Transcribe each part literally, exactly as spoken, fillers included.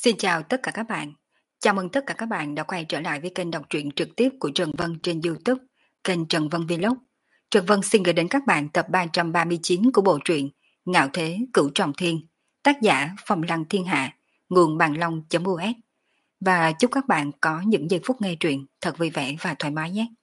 Xin chào tất cả các bạn. Chào mừng tất cả các bạn đã quay trở lại với kênh đọc truyện trực tiếp của Trần Vân trên YouTube, kênh Trần Vân Vlog. Trần Vân xin gửi đến các bạn tập ba trăm ba mươi chín của bộ truyện Ngạo Thế Cửu Trọng Thiên, tác giả Phong Lăng Thiên Hạ, nguồn bằng long.us. Và chúc các bạn có những giây phút nghe truyện thật vui vẻ và thoải mái nhé.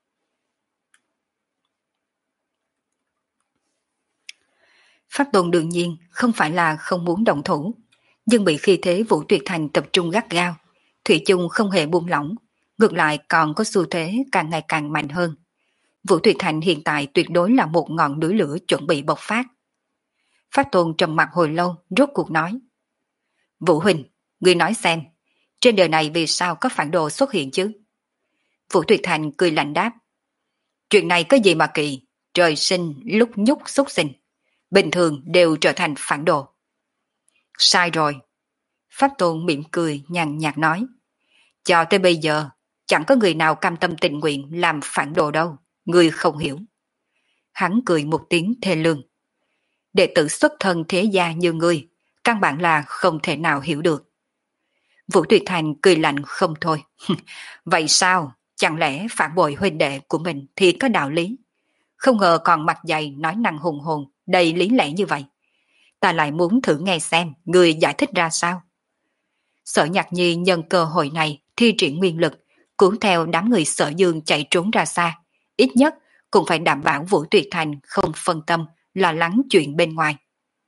Pháp Tôn đương nhiên không phải là không muốn động thủ, nhưng bị khí thế Vũ Tuyệt Thành tập trung gắt gao, Thủy chung không hề buông lỏng, ngược lại còn có xu thế càng ngày càng mạnh hơn. Vũ Tuyệt Thành hiện tại tuyệt đối là một ngọn núi lửa chuẩn bị bộc phát. Pháp Tôn trầm mặt hồi lâu, rốt cuộc nói: Vũ Huynh, ngươi nói xem, trên đời này vì sao có phản đồ xuất hiện chứ? Vũ Tuyệt Thành cười lạnh đáp: Chuyện này có gì mà kỳ, trời sinh lúc nhúc xúc sinh, bình thường đều trở thành phản đồ. Sai rồi. Pháp Tôn mỉm cười nhàn nhạt nói: Cho tới bây giờ, chẳng có người nào cam tâm tình nguyện làm phản đồ đâu, ngươi không hiểu. Hắn cười một tiếng thê lương: Đệ tử xuất thân thế gia như ngươi, căn bản là không thể nào hiểu được. Vũ Tuyệt Thành cười lạnh không thôi. Vậy sao, chẳng lẽ phản bội huynh đệ của mình thì có đạo lý? Không ngờ còn mặt dày nói năng hùng hồn, đầy lý lẽ như vậy. Ta lại muốn thử nghe xem ngươi giải thích ra sao. Sở Nhạc Nhi nhân cơ hội này thi triển nguyên lực, cuốn theo đám người Sở Dương chạy trốn ra xa, ít nhất cũng phải đảm bảo Vũ Tuyệt Thành không phân tâm, lo lắng chuyện bên ngoài.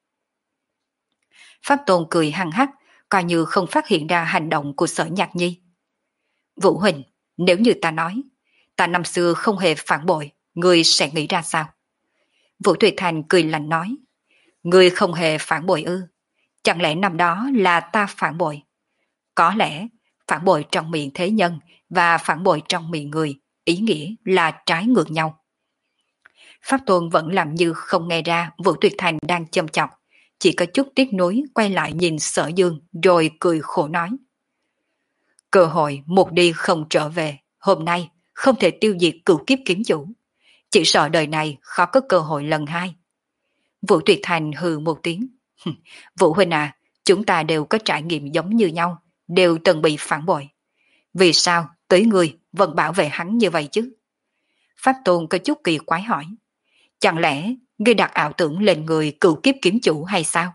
Pháp Tôn cười hăng hắc, coi như không phát hiện ra hành động của Sở Nhạc Nhi. Vũ Huỳnh, nếu như ta nói, ta năm xưa không hề phản bội, ngươi sẽ nghĩ ra sao? Vũ Tuyệt Thành cười lạnh nói: Ngươi không hề phản bội ư? Chẳng lẽ năm đó là ta phản bội? Có lẽ phản bội trong miệng thế nhân và phản bội trong miệng người, ý nghĩa là trái ngược nhau. Pháp Tôn vẫn làm như không nghe ra Vũ Tuyệt Thành đang châm chọc, chỉ có chút tiếc nuối quay lại nhìn Sở Dương rồi cười khổ nói: Cơ hội một đi không trở về, hôm nay không thể tiêu diệt cửu kiếp kiếm chủ, chỉ sợ đời này khó có cơ hội lần hai. Vũ Tuyệt Thành hừ một tiếng: Vũ Huynh à, chúng ta đều có trải nghiệm giống như nhau, đều từng bị phản bội. Vì sao tới người vẫn bảo vệ hắn như vậy chứ? Pháp Tôn có chút kỳ quái hỏi: Chẳng lẽ ngươi đặt ảo tưởng lên người cửu kiếp kiếm chủ hay sao?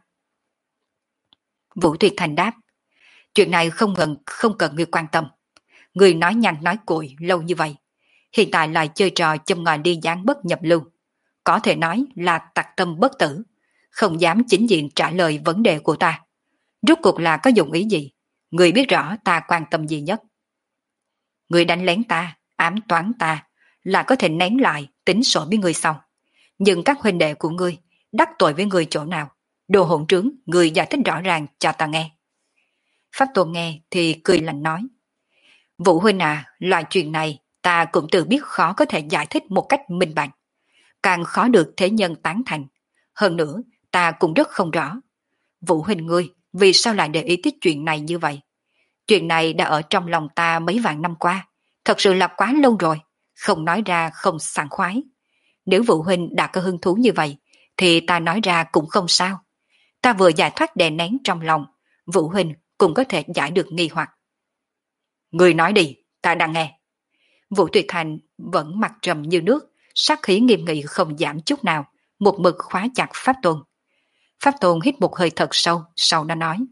Vũ Tuyệt Thành đáp: Chuyện này không cần, không cần ngươi quan tâm. Ngươi nói nhanh nói cuội lâu như vậy, hiện tại lại chơi trò châm ngòi ly gián bất nhập lưu, có thể nói là tặc tâm bất tử, không dám chính diện trả lời vấn đề của ta. Rốt cuộc là có dụng ý gì? Ngươi biết rõ ta quan tâm gì nhất. Ngươi đánh lén ta, ám toán ta, là có thể nén lại tính sổ với ngươi sau. Nhưng các huynh đệ của ngươi đắc tội với ngươi chỗ nào? Đồ hỗn trướng, ngươi giải thích rõ ràng cho ta nghe. Pháp Tôn nghe thì cười lạnh nói: Vũ Huynh à, loại chuyện này ta cũng tự biết khó có thể giải thích một cách minh bạch, càng khó được thế nhân tán thành. Hơn nữa, ta cũng rất không rõ Vũ Huynh ngươi vì sao lại để ý tới chuyện này như vậy. Chuyện này đã ở trong lòng ta mấy vạn năm qua, thật sự là quá lâu rồi, không nói ra không sảng khoái. Nếu Vũ Huynh đã có hứng thú như vậy, thì ta nói ra cũng không sao. Ta vừa giải thoát đè nén trong lòng, Vũ Huynh cũng có thể giải được nghi hoặc. Người nói đi, ta đang nghe. Vũ Tuyệt Thành vẫn mặt trầm như nước, sát khí nghiêm nghị không giảm chút nào, một mực khóa chặt Pháp Tôn. Pháp Tôn hít một hơi thật sâu, sau đó nói: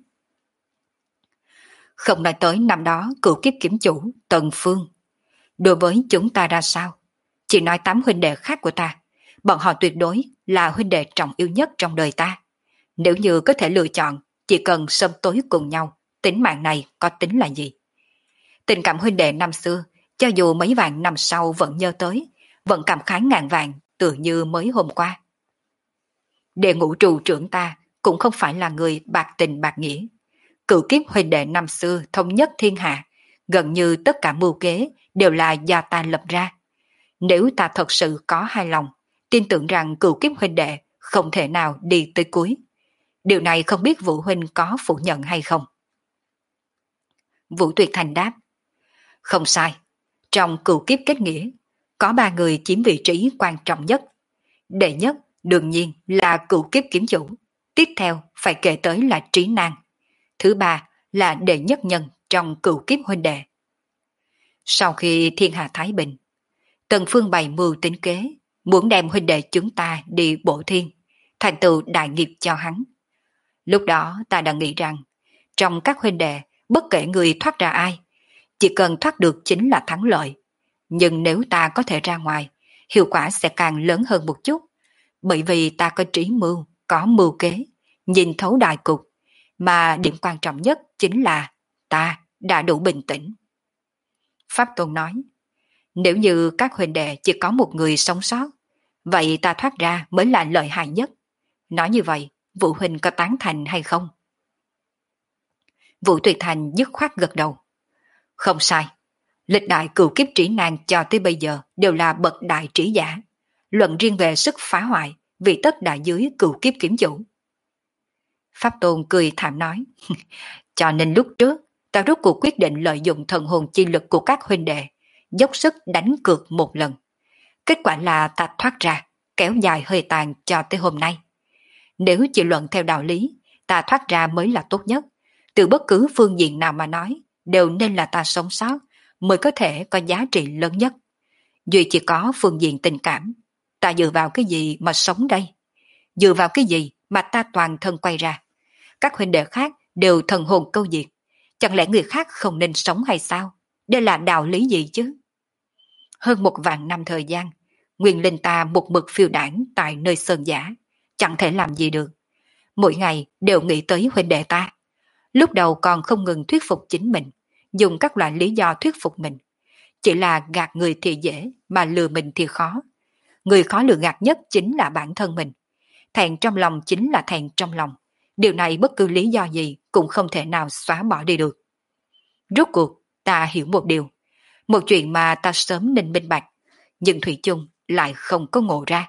Không nói tới năm đó cửu kiếp kiếm chủ Tần Phương đối với chúng ta ra sao, chỉ nói tám huynh đệ khác của ta, bọn họ tuyệt đối là huynh đệ trọng yêu nhất trong đời ta. Nếu như có thể lựa chọn, chỉ cần sớm tối cùng nhau, tính mạng này có tính là gì? Tình cảm huynh đệ năm xưa, cho dù mấy vạn năm sau vẫn nhớ tới, vẫn cảm khái ngàn vàng, tự như mới hôm qua. Đệ ngũ trụ trưởng ta cũng không phải là người bạc tình bạc nghĩa. Cửu kiếp huynh đệ năm xưa thống nhất thiên hạ, gần như tất cả mưu kế đều là do ta lập ra. Nếu ta thật sự có hài lòng, tin tưởng rằng cửu kiếp huynh đệ không thể nào đi tới cuối. Điều này không biết Vũ Huynh có phủ nhận hay không? Vũ Tuyệt Thành đáp: Không sai, trong cửu kiếp kết nghĩa, có ba người chiếm vị trí quan trọng nhất. Đệ nhất đương nhiên là cửu kiếp kiếm chủ, tiếp theo phải kể tới là Trí Nan, thứ ba là đệ nhất nhân trong cửu kiếp huynh đệ. Sau khi thiên hạ thái bình, Tần Phương bày mưu tính kế, muốn đem huynh đệ chúng ta đi bổ thiên, thành tựu đại nghiệp cho hắn. Lúc đó ta đã nghĩ rằng, trong các huynh đệ, bất kể người thoát ra ai, chỉ cần thoát được chính là thắng lợi. Nhưng nếu ta có thể ra ngoài, hiệu quả sẽ càng lớn hơn một chút, bởi vì ta có trí mưu, có mưu kế, nhìn thấu đại cục, mà điểm quan trọng nhất chính là ta đã đủ bình tĩnh. Pháp Tôn nói, nếu như các huynh đệ chỉ có một người sống sót, vậy ta thoát ra mới là lợi hại nhất. Nói như vậy, Vũ huynh có tán thành hay không? Vũ Tuyệt Thành dứt khoát gật đầu. Không sai, lịch đại cửu kiếp trí nan cho tới bây giờ đều là bậc đại trí giả. Luận riêng về sức phá hoại, vị tất đại dưới cửu kiếp kiếm chủ. Pháp Tôn cười thảm nói, cho nên lúc trước, ta rốt cuộc quyết định lợi dụng thần hồn chi lực của các huynh đệ, dốc sức đánh cược một lần. Kết quả là ta thoát ra, kéo dài hơi tàn cho tới hôm nay. Nếu chỉ luận theo đạo lý, ta thoát ra mới là tốt nhất. Từ bất cứ phương diện nào mà nói, đều nên là ta sống sót, mới có thể có giá trị lớn nhất. Duy chỉ có phương diện tình cảm, ta dựa vào cái gì mà sống đây? Dựa vào cái gì mà ta toàn thân quay ra? Các huynh đệ khác đều thần hồn câu diệt. Chẳng lẽ người khác không nên sống hay sao? Đây là đạo lý gì chứ? Hơn một vạn năm thời gian, nguyên linh ta một mực phiêu đảng tại nơi sơn giả, chẳng thể làm gì được. Mỗi ngày đều nghĩ tới huynh đệ ta. Lúc đầu còn không ngừng thuyết phục chính mình, dùng các loại lý do thuyết phục mình. Chỉ là gạt người thì dễ, mà lừa mình thì khó. Người khó lừa gạt nhất chính là bản thân mình. Thẹn trong lòng chính là thẹn trong lòng. Điều này bất cứ lý do gì cũng không thể nào xóa bỏ đi được. Rốt cuộc, ta hiểu một điều. Một chuyện mà ta sớm nên minh bạch, nhưng thủy chung lại không có ngộ ra.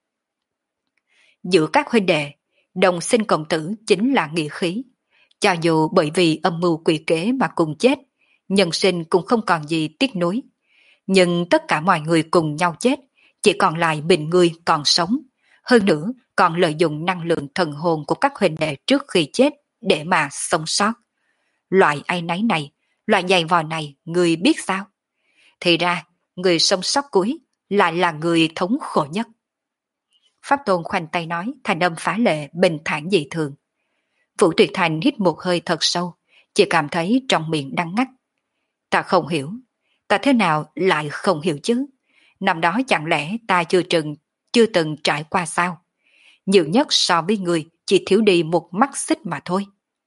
Giữa các huynh đệ, đồng sinh cộng tử chính là nghĩa khí. Cho dù bởi vì âm mưu quỷ kế mà cùng chết, nhân sinh cũng không còn gì tiếc nuối. Nhưng tất cả mọi người cùng nhau chết, chỉ còn lại mình người còn sống. Hơn nữa, còn lợi dụng năng lượng thần hồn của các huynh đệ trước khi chết để mà sống sót. Loại áy náy này, loại giày vò này, người biết sao? Thì ra, người sống sót cuối lại là người thống khổ nhất. Pháp Tôn khoanh tay nói, thành âm phá lệ, bình thản dị thường. Vũ Tuyệt Thành hít một hơi thật sâu, chỉ cảm thấy trong miệng đắng ngắt. Ta không hiểu, ta thế nào lại không hiểu chứ? Năm đó chẳng lẽ ta chưa từng, chưa từng trải qua sao? Nhiều nhất so với người chỉ thiếu đi một mắt xích mà thôi.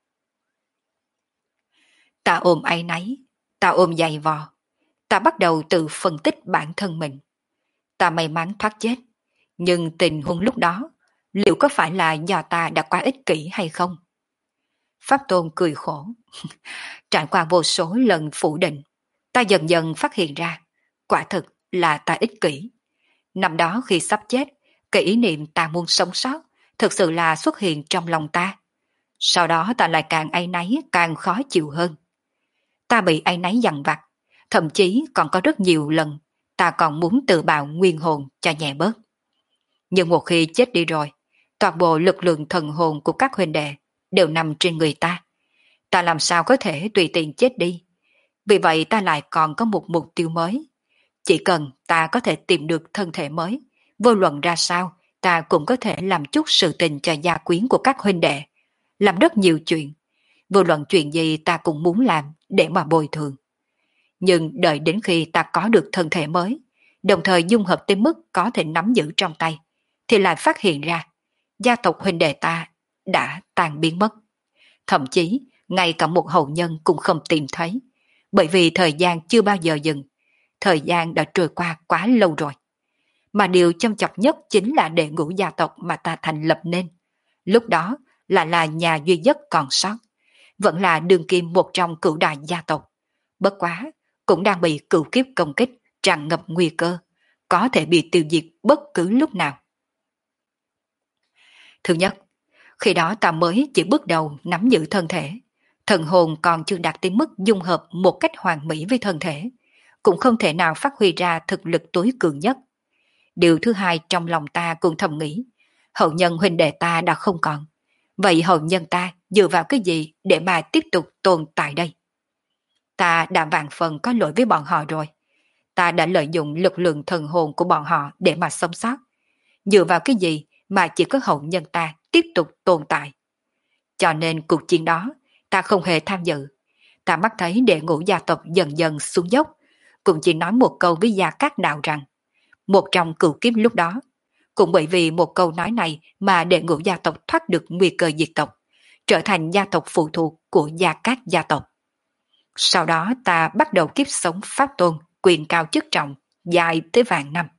Ta ôm áy náy, ta ôm dày vò, ta bắt đầu tự phân tích bản thân mình. Ta may mắn thoát chết, nhưng tình huống lúc đó, liệu có phải là do ta đã quá ích kỷ hay không? Pháp Tôn cười khổ. Trải qua vô số lần phủ định, ta dần dần phát hiện ra, quả thực là ta ích kỷ. Năm đó khi sắp chết, cái ý niệm ta muốn sống sót, thực sự là xuất hiện trong lòng ta. Sau đó ta lại càng áy náy, càng khó chịu hơn. Ta bị áy náy dằn vặt, thậm chí còn có rất nhiều lần, ta còn muốn tự bào nguyên hồn cho nhẹ bớt. Nhưng một khi chết đi rồi, toàn bộ lực lượng thần hồn của các huynh đệ đều nằm trên người ta. Ta làm sao có thể tùy tiện chết đi? Vì vậy ta lại còn có một mục tiêu mới. Chỉ cần ta có thể tìm được thân thể mới, vô luận ra sao, ta cũng có thể làm chút sự tình cho gia quyến của các huynh đệ. Làm rất nhiều chuyện. Vô luận chuyện gì ta cũng muốn làm để mà bồi thường. Nhưng đợi đến khi ta có được thân thể mới, đồng thời dung hợp tới mức có thể nắm giữ trong tay, thì lại phát hiện ra, gia tộc huynh đệ ta đã tan biến mất. Thậm chí, ngay cả một hậu nhân cũng không tìm thấy, bởi vì thời gian chưa bao giờ dừng, thời gian đã trôi qua quá lâu rồi. Mà điều châm chọc nhất chính là đệ ngũ gia tộc mà ta thành lập nên. Lúc đó là là nhà duy nhất còn sót, vẫn là đương kim một trong cửu đại gia tộc. Bất quá, cũng đang bị cửu kiếp công kích, tràn ngập nguy cơ, có thể bị tiêu diệt bất cứ lúc nào. Thứ nhất, khi đó ta mới chỉ bước đầu nắm giữ thân thể, thần hồn còn chưa đạt tới mức dung hợp một cách hoàn mỹ với thân thể, cũng không thể nào phát huy ra thực lực tối cường nhất. Điều thứ hai trong lòng ta cũng thầm nghĩ, hậu nhân huynh đệ ta đã không còn, Vậy hậu nhân ta dựa vào cái gì để mà tiếp tục tồn tại đây? Ta đã vạn phần có lỗi với bọn họ rồi. Ta đã lợi dụng lực lượng thần hồn của bọn họ để mà sống sót. Dựa vào cái gì mà chỉ có hậu nhân ta tiếp tục tồn tại? Cho nên cuộc chiến đó ta không hề tham dự. Ta mắt thấy đệ ngũ gia tộc dần dần xuống dốc, cũng chỉ nói một câu với Gia Cát Đạo rằng một trong cửu kiếp lúc đó, cũng bởi vì một câu nói này mà đệ ngũ gia tộc thoát được nguy cơ diệt tộc, trở thành gia tộc phụ thuộc của Gia Cát gia tộc. Sau đó ta bắt đầu kiếp sống Pháp Tôn, quyền cao chức trọng, dài tới vạn năm.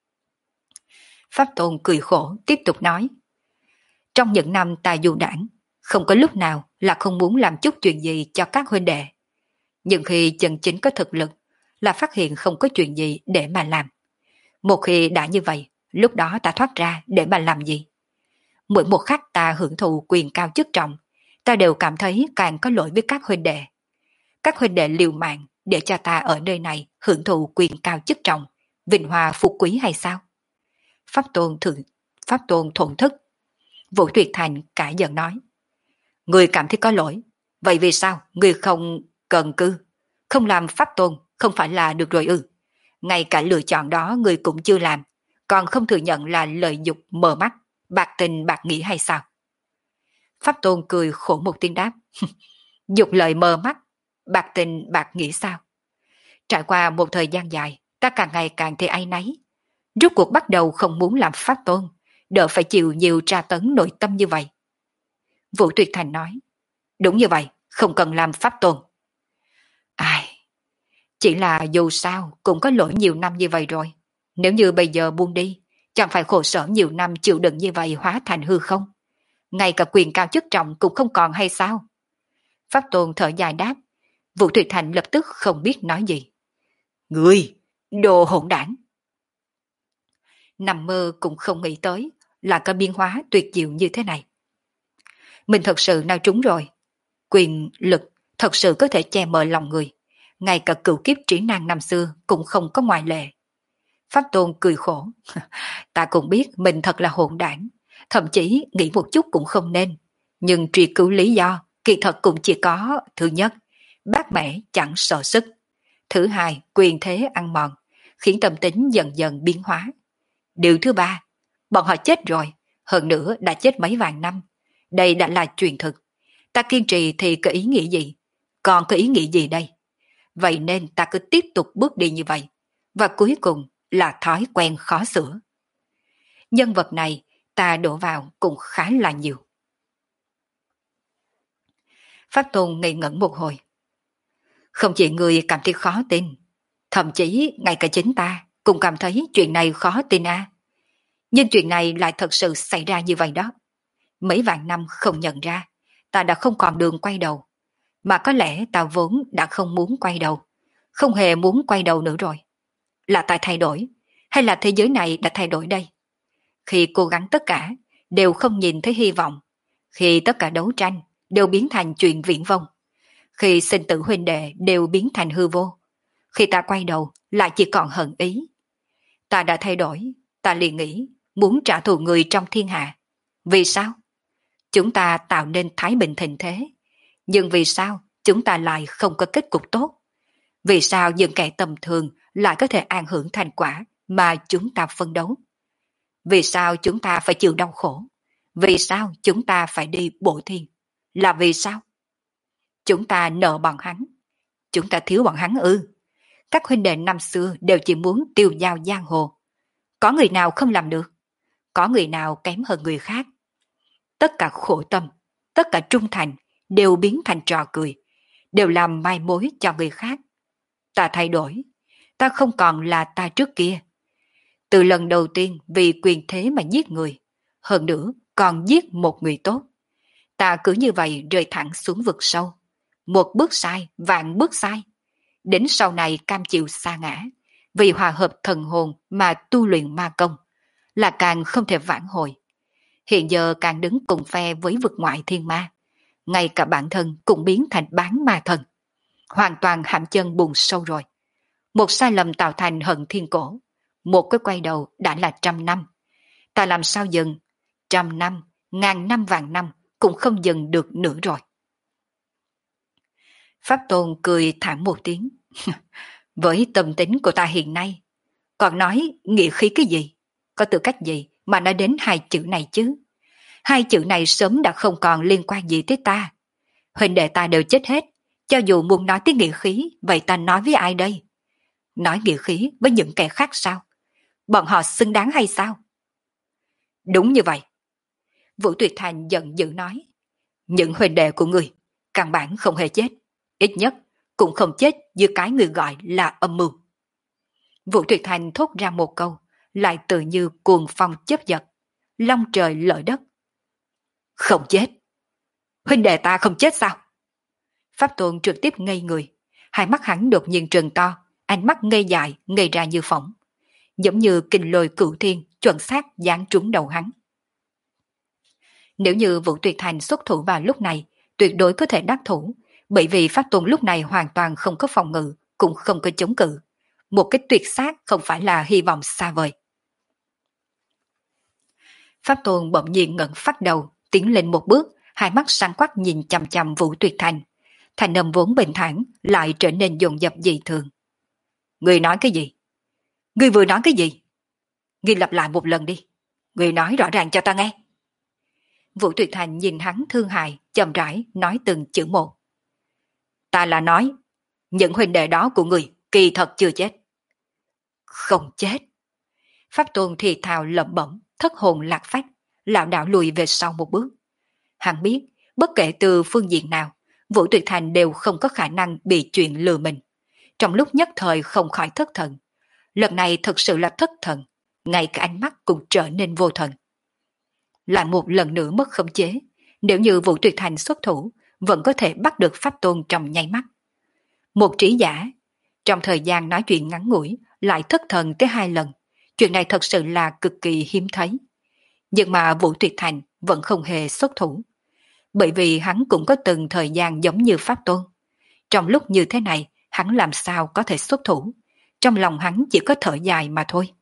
Pháp Tôn cười khổ tiếp tục nói, trong những năm ta du đảng, không có lúc nào là không muốn làm chút chuyện gì cho các huynh đệ. Nhưng khi chân chính có thực lực, là phát hiện không có chuyện gì để mà làm. Một khi đã như vậy, lúc đó ta thoát ra để mà làm gì? Mỗi một khắc ta hưởng thụ quyền cao chức trọng, ta đều cảm thấy càng có lỗi với các huynh đệ. Các huynh đệ liều mạng để cho ta ở nơi này hưởng thụ quyền cao chức trọng, vinh hoa phú quý hay sao? Pháp Tôn thượng, Pháp Tôn thổn thức. Vũ Tuyệt Thành cãi giận nói, người cảm thấy có lỗi, vậy vì sao người không cần cư, không làm Pháp Tôn không phải là được rồi ư? Ngay cả lựa chọn đó người cũng chưa làm, còn không thừa nhận là lợi dục mờ mắt, bạc tình bạc nghĩa hay sao? Pháp Tôn cười khổ một tiếng đáp, dục lợi mờ mắt, bạc tình bạc nghĩa sao? Trải qua một thời gian dài, ta càng ngày càng thấy áy náy. Rốt cuộc bắt đầu không muốn làm Pháp Tôn, đỡ phải chịu nhiều tra tấn nội tâm như vậy. Vũ Tuyệt Thành nói, đúng như vậy, không cần làm Pháp Tôn. Ai, chỉ là dù sao cũng có lỗi nhiều năm như vậy rồi. Nếu như bây giờ buông đi, chẳng phải khổ sở nhiều năm chịu đựng như vậy hóa thành hư không? Ngay cả quyền cao chức trọng cũng không còn hay sao? Pháp Tôn thở dài đáp. Vũ Tuyệt Thành lập tức không biết nói gì. Người, đồ hỗn đảng! Nằm mơ cũng không nghĩ tới là có biến hóa tuyệt diệu như thế này. Mình thật sự nói trúng rồi. Quyền lực thật sự có thể che mờ lòng người. Ngay cả cửu kiếp trí năng năm xưa cũng không có ngoại lệ. Pháp Tôn cười khổ. Ta cũng biết mình thật là hỗn đảng, thậm chí nghĩ một chút cũng không nên. Nhưng truy cứu lý do, kỳ thật cũng chỉ có: thứ nhất, bát mẻ chẳng sợ sức; thứ hai, quyền thế ăn mòn, khiến tâm tính dần dần biến hóa; điều thứ ba, bọn họ chết rồi, hơn nữa đã chết mấy vạn năm. Đây đã là truyền thực. Ta kiên trì thì có ý nghĩa gì? Còn có ý nghĩa gì đây? Vậy nên ta cứ tiếp tục bước đi như vậy. Và cuối cùng là thói quen khó sửa. Nhân vật này ta đổ vào cũng khá là nhiều. Pháp Tôn ngây ngẩn một hồi. Không chỉ người cảm thấy khó tin, thậm chí ngay cả chính ta cũng cảm thấy chuyện này khó tin à. Nhưng chuyện này lại thật sự xảy ra như vậy đó. Mấy vạn năm không nhận ra, ta đã không còn đường quay đầu. Mà có lẽ ta vốn đã không muốn quay đầu, không hề muốn quay đầu nữa rồi. Là ta thay đổi, hay là thế giới này đã thay đổi đây? Khi cố gắng tất cả, đều không nhìn thấy hy vọng. Khi tất cả đấu tranh, đều biến thành chuyện viển vông. Khi sinh tử huynh đệ đều biến thành hư vô. Khi ta quay đầu, lại chỉ còn hận ý. Ta đã thay đổi, ta liền nghĩ muốn trả thù người trong thiên hạ. Vì sao? Chúng ta tạo nên thái bình thịnh thế. Nhưng vì sao chúng ta lại không có kết cục tốt? Vì sao những kẻ tầm thường lại có thể an hưởng thành quả mà chúng ta phân đấu? Vì sao chúng ta phải chịu đau khổ? Vì sao chúng ta phải đi bổ thiên? Là vì sao? Chúng ta nợ bọn hắn. Chúng ta thiếu bọn hắn ư? Các huynh đệ năm xưa đều chỉ muốn tiêu dao giang hồ. Có người nào không làm được? Có người nào kém hơn người khác? Tất cả khổ tâm, tất cả trung thành đều biến thành trò cười, đều làm mai mối cho người khác. Ta thay đổi, ta không còn là ta trước kia. Từ lần đầu tiên vì quyền thế mà giết người, hơn nữa còn giết một người tốt. Ta cứ như vậy rơi thẳng xuống vực sâu. Một bước sai, vạn bước sai. Đến sau này cam chịu sa ngã, vì hòa hợp thần hồn mà tu luyện ma công, là càng không thể vãn hồi. Hiện giờ càng đứng cùng phe với vực ngoại thiên ma, ngay cả bản thân cũng biến thành bán ma thần. Hoàn toàn hãm chân bùn sâu rồi. Một sai lầm tạo thành hận thiên cổ, một cái quay đầu đã là trăm năm. Ta làm sao dừng? Trăm năm, ngàn năm vạn năm cũng không dừng được nữa rồi. Pháp Tôn cười thảm một tiếng. Với tâm tính của ta hiện nay, còn nói nghĩa khí cái gì? Có tư cách gì mà nói đến hai chữ này chứ? Hai chữ này sớm đã không còn liên quan gì tới ta. Huynh đệ ta đều chết hết, cho dù muốn nói tới nghĩa khí, vậy ta nói với ai đây? Nói nghĩa khí với những kẻ khác sao? Bọn họ xứng đáng hay sao? Đúng như vậy. Vũ Tuyệt Thành giận dữ nói. Những huynh đệ của người, căn bản không hề chết. Ít nhất cũng không chết như cái người gọi là âm mưu. Vũ Tuyệt Thành thốt ra một câu, lại tự như cuồng phong chớp giật, long trời lở đất. Không chết. Huynh đệ ta không chết sao? Pháp Tôn trực tiếp ngây người, hai mắt hắn đột nhiên trừng to, ánh mắt ngây dại, ngây ra như phỏng, giống như kình lôi cửu thiên chuẩn xác giáng trúng đầu hắn. Nếu như Vũ Tuyệt Thành xuất thủ vào lúc này, tuyệt đối có thể đắc thủ, bởi vì Pháp Tôn lúc này hoàn toàn không có phòng ngự, cũng không có chống cự. Một cái tuyệt sát không phải là hy vọng xa vời. Pháp Tôn bỗng nhiên ngẩng phát đầu, tiến lên một bước, hai mắt sáng quắc nhìn chằm chằm Vũ Tuyệt Thành. Thành âm vốn bình thản lại trở nên dồn dập dị thường. Người nói cái gì? Người vừa nói cái gì? Người lặp lại một lần đi. Người nói rõ ràng cho ta nghe. Vũ Tuyệt Thành nhìn hắn thương hại, chậm rãi nói từng chữ một. Ta là nói, những huynh đệ đó của người kỳ thật chưa chết. Không chết. Pháp Tôn thì thào lẩm bẩm, thất hồn lạc phách, lảo đảo lùi về sau một bước. Hắn biết, bất kể từ phương diện nào, Vũ Tuyệt Thành đều không có khả năng bị chuyện lừa mình. Trong lúc nhất thời không khỏi thất thần. Lần này thật sự là thất thần, ngay cả ánh mắt cũng trở nên vô thần. Lại một lần nữa mất khống chế, nếu như Vũ Tuyệt Thành xuất thủ, vẫn có thể bắt được Pháp Tôn trong nháy mắt. Một trí giả, trong thời gian nói chuyện ngắn ngủi, lại thất thần tới hai lần. Chuyện này thật sự là cực kỳ hiếm thấy. Nhưng mà Vũ Tuyệt Thành vẫn không hề xuất thủ. Bởi vì hắn cũng có từng thời gian giống như Pháp Tôn. Trong lúc như thế này, hắn làm sao có thể xuất thủ. Trong lòng hắn chỉ có thở dài mà thôi.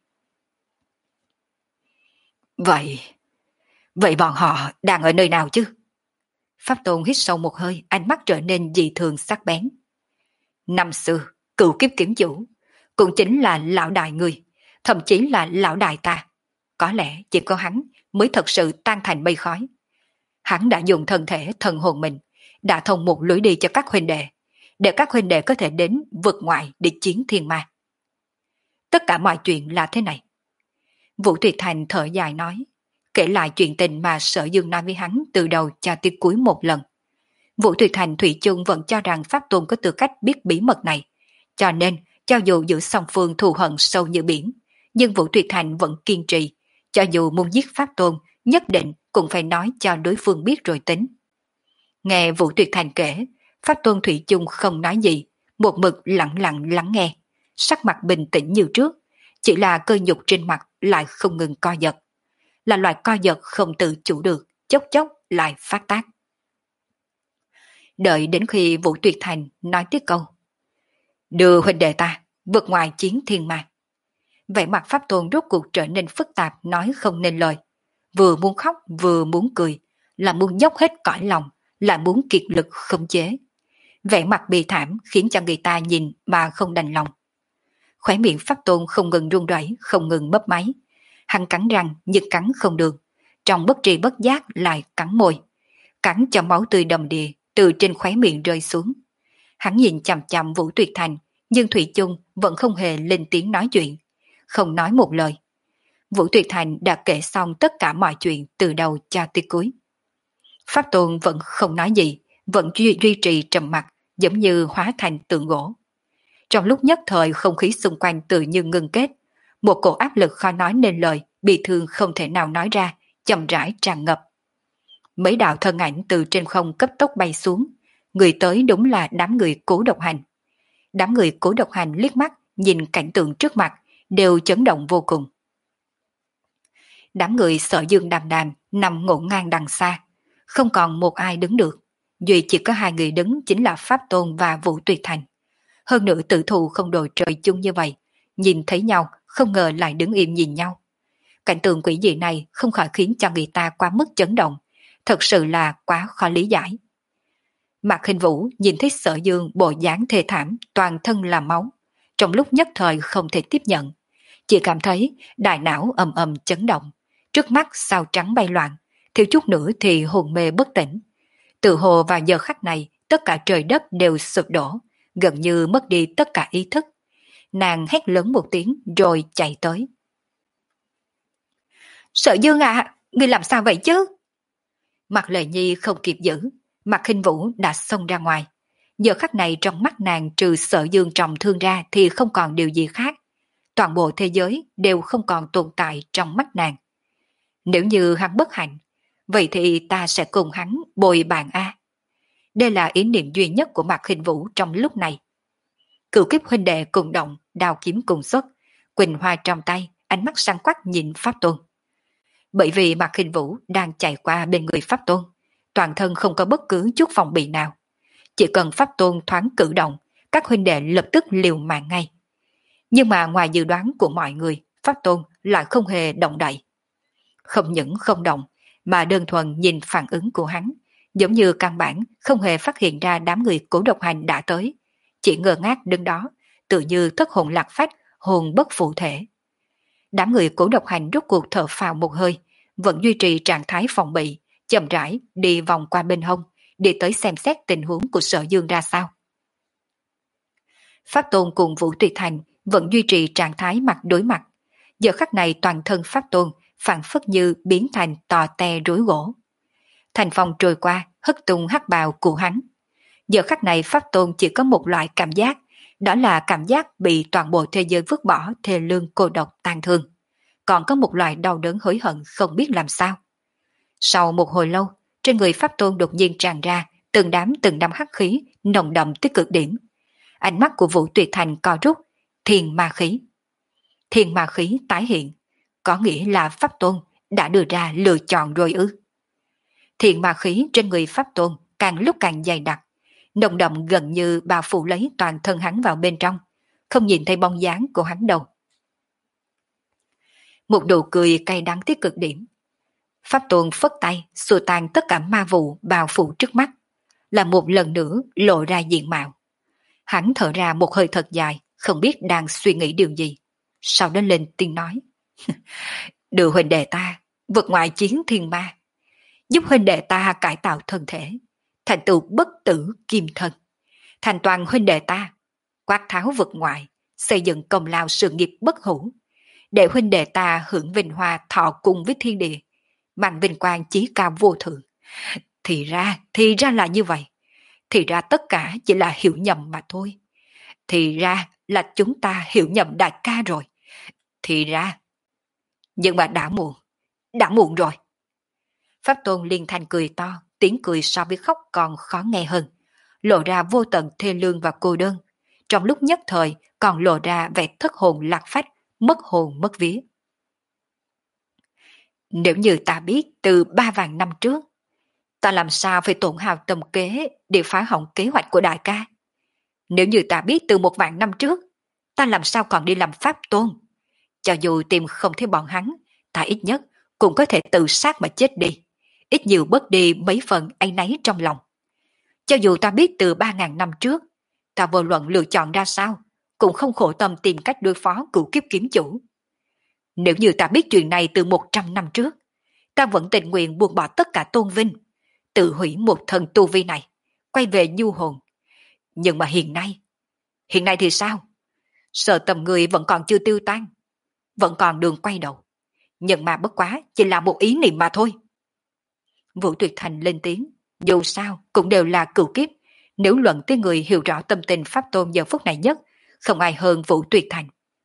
Vậy, vậy bọn họ đang ở nơi nào chứ? Pháp Tôn hít sâu một hơi, ánh mắt trở nên dị thường sắc bén. Năm xưa, cựu kiếp kiếm chủ, cũng chính là lão đại người, thậm chí là lão đại ta. Có lẽ chỉ có hắn mới thật sự tan thành mây khói. Hắn đã dùng thân thể thần hồn mình, đã thông một lối đi cho các huynh đệ, để các huynh đệ có thể đến vực ngoại để chiến thiên ma. Tất cả mọi chuyện là thế này. Vũ Tuyệt Thành thở dài nói, kể lại chuyện tình mà Sở Dương nói với hắn từ đầu cho tới cuối một lần. Vũ Tuyệt Thành thủy chung vẫn cho rằng Pháp Tôn có tư cách biết bí mật này, cho nên cho dù giữa song phương thù hận sâu như biển, nhưng Vũ Tuyệt Thành vẫn kiên trì, cho dù muốn giết Pháp Tôn, nhất định cũng phải nói cho đối phương biết rồi tính. Nghe Vũ Tuyệt Thành kể, Pháp Tôn thủy chung không nói gì, một mực lặng lặng lắng nghe, sắc mặt bình tĩnh như trước, chỉ là cơ nhục trên mặt lại không ngừng co giật. Là loại co giật không tự chủ được, chốc chốc lại phát tác. Đợi đến khi Vũ Tuyệt Thành nói tiếp câu. Đưa huynh đệ ta, vượt ngoài chiến thiên ma. Vẻ mặt Pháp Tôn rốt cuộc trở nên phức tạp, nói không nên lời. Vừa muốn khóc vừa muốn cười, là muốn dốc hết cõi lòng, là muốn kiệt lực khống chế. Vẻ mặt bi thảm khiến cho người ta nhìn mà không đành lòng. Khóe miệng Pháp Tôn không ngừng run rẩy, không ngừng bấp máy. Hắn cắn răng nhưng cắn không được, trong bất tri bất giác lại cắn môi, cắn cho máu tươi đầm đìa từ trên khóe miệng rơi xuống. Hắn nhìn chằm chằm Vũ Tuyệt Thành, nhưng thủy chung vẫn không hề lên tiếng nói chuyện, không nói một lời. Vũ Tuyệt Thành đã kể xong tất cả mọi chuyện từ đầu cho tới cuối. Pháp Tôn vẫn không nói gì, vẫn duy, duy trì trầm mặc, giống như hóa thành tượng gỗ. Trong lúc nhất thời không khí xung quanh tự như ngưng kết, một cổ áp lực khó nói nên lời, bị thương không thể nào nói ra, chậm rãi tràn ngập. Mấy đạo thân ảnh từ trên không cấp tốc bay xuống, người tới đúng là đám người Cố Độc Hành. Đám người Cố Độc Hành liếc mắt nhìn cảnh tượng trước mặt, đều chấn động vô cùng. Đám người Sở Dương đàm đàm nằm ngổn ngang đằng xa, không còn một ai đứng được, duy chỉ có hai người đứng chính là Pháp Tôn và Vũ Tuyệt Thành. Hơn nữa tử thù không đội trời chung như vậy, nhìn thấy nhau không ngờ lại đứng im nhìn nhau. Cảnh tượng quỷ dị này không khỏi khiến cho người ta quá mức chấn động, thật sự là quá khó lý giải. Mạc Khinh Vũ nhìn thấy Sở Dương bộ dáng thê thảm, toàn thân là máu, trong lúc nhất thời không thể tiếp nhận, chỉ cảm thấy đại não ầm ầm chấn động, trước mắt sao trắng bay loạn, thiếu chút nữa thì hồn mê bất tỉnh. Tự hồ vào giờ khắc này, tất cả trời đất đều sụp đổ, gần như mất đi tất cả ý thức. Nàng hét lớn một tiếng rồi chạy tới. Sở Dương à, ngươi làm sao vậy chứ? Mặt Lệ Nhi không kịp giữ, Mạc Khinh Vũ đã xông ra ngoài. Giờ khắc này trong mắt nàng trừ Sở Dương trọng thương ra thì không còn điều gì khác. Toàn bộ thế giới đều không còn tồn tại trong mắt nàng. Nếu như hắn bất hạnh, vậy thì ta sẽ cùng hắn bồi bàn A. Đây là ý niệm duy nhất của Mạc Khinh Vũ trong lúc này. Cửu kiếp huynh đệ cùng động, đao kiếm cùng xuất, quỳnh hoa trong tay, ánh mắt sáng quắc nhìn Pháp Tôn. Bởi vì Mạc Khinh Vũ đang chạy qua bên người Pháp Tôn, toàn thân không có bất cứ chút phòng bị nào. Chỉ cần Pháp Tôn thoáng cử động, các huynh đệ lập tức liều mạng ngay. Nhưng mà ngoài dự đoán của mọi người, Pháp Tôn lại không hề động đậy. Không những không động, mà đơn thuần nhìn phản ứng của hắn, giống như căn bản không hề phát hiện ra đám người Cố Độc Hành đã tới, chỉ ngơ ngác đứng đó, tự như thất hồn lạc phách, hồn bất phụ thể. Đám người Cố Độc Hành rút cuộc thở phào một hơi, vẫn duy trì trạng thái phòng bị, chậm rãi đi vòng qua bên hông, đi tới xem xét tình huống của Sở Dương ra sao. Pháp Tôn cùng Vũ Tuyệt Thành vẫn duy trì trạng thái mặt đối mặt. Giờ khắc này toàn thân Pháp Tôn phản phất như biến thành tò te rối gỗ. Thành phong trôi qua, hất tung hắc bào của hắn. Giờ khắc này Pháp Tôn chỉ có một loại cảm giác, đó là cảm giác bị toàn bộ thế giới vứt bỏ, thê lương cô độc tàn thương. Còn có một loại đau đớn hối hận không biết làm sao. Sau một hồi lâu, trên người Pháp Tôn đột nhiên tràn ra từng đám từng đám hắc khí nồng đậm tới cực điểm. Ánh mắt của Vũ Tuyệt Thành co rút, thiên ma khí. Thiên ma khí tái hiện, có nghĩa là Pháp Tôn đã đưa ra lựa chọn rồi ư. Thiên ma khí trên người Pháp Tôn càng lúc càng dày đặc, nồng đậm gần như bao phủ lấy toàn thân hắn vào bên trong, không nhìn thấy bóng dáng của hắn đâu. Một nụ cười cay đắng tới cực điểm. Pháp Tôn phất tay xua tan tất cả ma vụ bao phủ trước mắt, là một lần nữa lộ ra diện mạo. Hắn thở ra một hơi thật dài, không biết đang suy nghĩ điều gì. Sau đó lên tiếng nói: đưa huynh đệ ta vượt ngoài chiến thiên ma, giúp huynh đệ ta cải tạo thân thể, thành tựu bất tử kim thân, thành toàn huynh đệ ta, quát tháo vượt ngoại, xây dựng công lao sự nghiệp bất hủ, để huynh đệ ta hưởng vinh hoa thọ cùng với thiên địa, mang vinh quang chí cao vô thượng. Thì ra, thì ra là như vậy. Thì ra tất cả chỉ là hiểu nhầm mà thôi. Thì ra là chúng ta hiểu nhầm đại ca rồi. Thì ra... Nhưng mà đã muộn, đã muộn rồi. Pháp Tôn liên thanh cười to, tiếng cười so với khóc còn khó nghe hơn, lộ ra vô tận thê lương và cô đơn, trong lúc nhất thời còn lộ ra vẻ thất hồn lạc phách, mất hồn mất vía. Nếu như ta biết từ ba vạn năm trước, ta làm sao phải tổn hào tâm kế để phá hỏng kế hoạch của đại ca? Nếu như ta biết từ một vạn năm trước, ta làm sao còn đi làm Pháp Tôn? Cho dù tìm không thấy bọn hắn, ta ít nhất cũng có thể tự sát mà chết đi, ít nhiều bớt đi mấy phần áy náy trong lòng. Cho dù ta biết từ ba ngàn năm trước, ta vô luận lựa chọn ra sao, cũng không khổ tâm tìm cách đối phó cửu kiếp kiếm chủ. Nếu như ta biết chuyện này từ một trăm năm trước, ta vẫn tình nguyện buông bỏ tất cả tôn vinh, tự hủy một thần tu vi này, quay về nhu hồn. Nhưng mà hiện nay, hiện nay thì sao? Sợ tầm người vẫn còn chưa tiêu tan, vẫn còn đường quay đầu. Nhưng mà bất quá chỉ là một ý niệm mà thôi. Vũ Tuyệt Thành lên tiếng, dù sao cũng đều là cửu kiếp, nếu luận tới người hiểu rõ tâm tình Pháp Tôn giờ phút này nhất, không ai hơn Vũ Tuyệt Thành.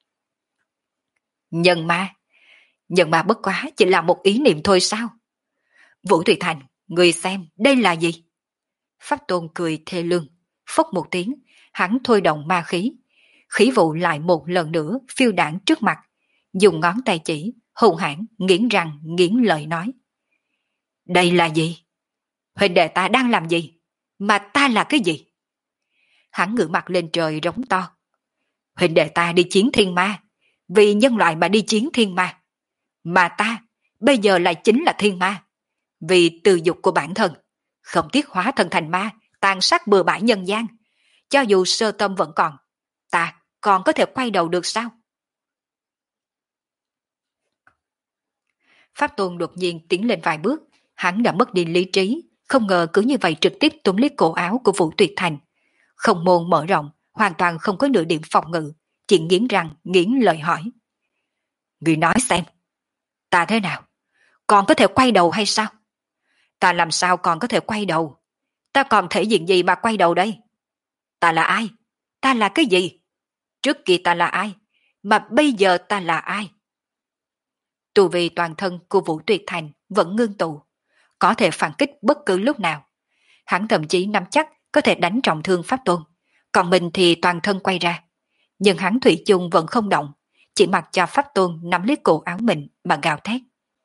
Nhân ma, nhân ma bất quá chỉ là một ý niệm thôi sao? Vũ Tuyệt Thành, người xem đây là gì? Pháp Tôn cười thê lương, phốc một tiếng, hắn thôi động ma khí, khí vụ lại một lần nữa phiêu đảng trước mặt, dùng ngón tay chỉ, hung hãn nghiến răng nghiến lợi nói: đây là gì? Huynh đệ ta đang làm gì? Mà ta là cái gì? Hắn ngửa mặt lên trời rống to: huynh đệ ta đi chiến thiên ma, vì nhân loại mà đi chiến thiên ma. Mà ta, bây giờ lại chính là thiên ma. vì tư dục của bản thân, không tiếc hóa thân thành ma, tàn sát bừa bãi nhân gian. Cho dù sơ tâm vẫn còn, ta còn có thể quay đầu được sao? Pháp Tôn đột nhiên tiến lên vài bước, hắn đã mất đi lý trí, không ngờ cứ như vậy trực tiếp túm lấy cổ áo của Vũ Tuyệt Thành. Không môn mở rộng, hoàn toàn không có nửa điểm phòng ngự, chỉ nghiến răng, nghiến lời hỏi. Người nói xem, ta thế nào? Còn có thể quay đầu hay sao? Ta làm sao còn có thể quay đầu? Ta còn thể diện gì mà quay đầu đây? Ta là ai? Ta là cái gì? Trước kia ta là ai? Mà bây giờ ta là ai? Tu vi toàn thân của Vũ Tuyệt Thành vẫn ngưng tụ, có thể phản kích bất cứ lúc nào. Hắn thậm chí nắm chắc có thể đánh trọng thương Pháp Tôn, còn mình thì toàn thân quay ra. Nhưng hắn thủy chung vẫn không động, chỉ mặc cho Pháp Tôn nắm lấy cổ áo mình mà gào thét.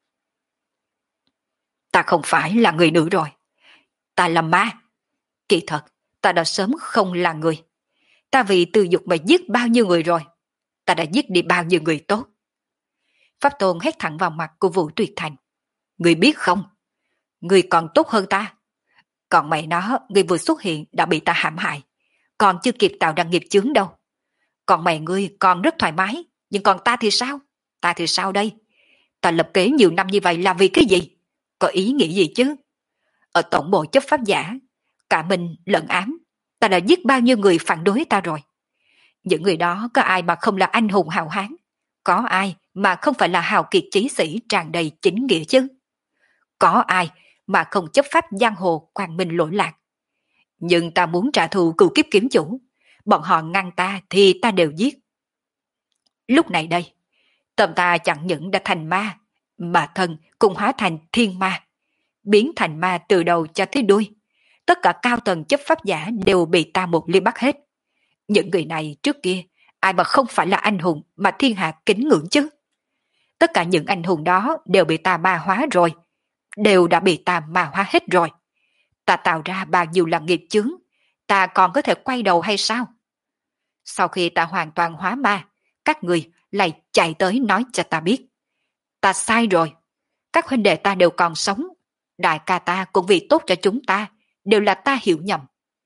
Ta không phải là người nữa rồi. Ta là ma. Kỳ thật, ta đã sớm không là người. Ta vì tư dục mà giết bao nhiêu người rồi. Ta đã giết đi bao nhiêu người tốt. Pháp Tôn hét thẳng vào mặt của Vũ Tuyệt Thành. Người biết không? Người còn tốt hơn ta. Còn mẹ nó, người vừa xuất hiện đã bị ta hãm hại. Còn chưa kịp tạo ra nghiệp chướng đâu. Còn mẹ ngươi còn rất thoải mái. Nhưng còn ta thì sao? Ta thì sao đây? Ta lập kế nhiều năm như vậy là vì cái gì? Có ý nghĩa gì chứ? Ở tổng bộ chấp pháp giả, cả mình lẫn ám, ta đã giết bao nhiêu người phản đối ta rồi. Những người đó có ai mà không là anh hùng hào hán? Có ai mà không phải là hào kiệt chí sĩ tràn đầy chính nghĩa chứ? Có ai mà không chấp pháp giang hồ quang minh lỗi lạc? Nhưng ta muốn trả thù cừu kiếp kiếm chủ, bọn họ ngăn ta thì ta đều giết. Lúc này đây, tâm ta chẳng những đã thành ma, mà thân cũng hóa thành thiên ma, biến thành ma từ đầu cho tới đuôi. Tất cả cao tầng chấp pháp giả đều bị ta một ly bắt hết. Những người này trước kia, ai mà không phải là anh hùng mà thiên hạ kính ngưỡng chứ? Tất cả những anh hùng đó đều bị ta ma hóa rồi, đều đã bị ta ma hóa hết rồi. Ta tạo ra bao nhiêu là nghiệp chướng, ta còn có thể quay đầu hay sao? Sau khi ta hoàn toàn hóa ma, các người lại chạy tới nói cho ta biết. Ta sai rồi, các huynh đệ ta đều còn sống, đại ca ta cũng vì tốt cho chúng ta, đều là ta hiểu nhầm.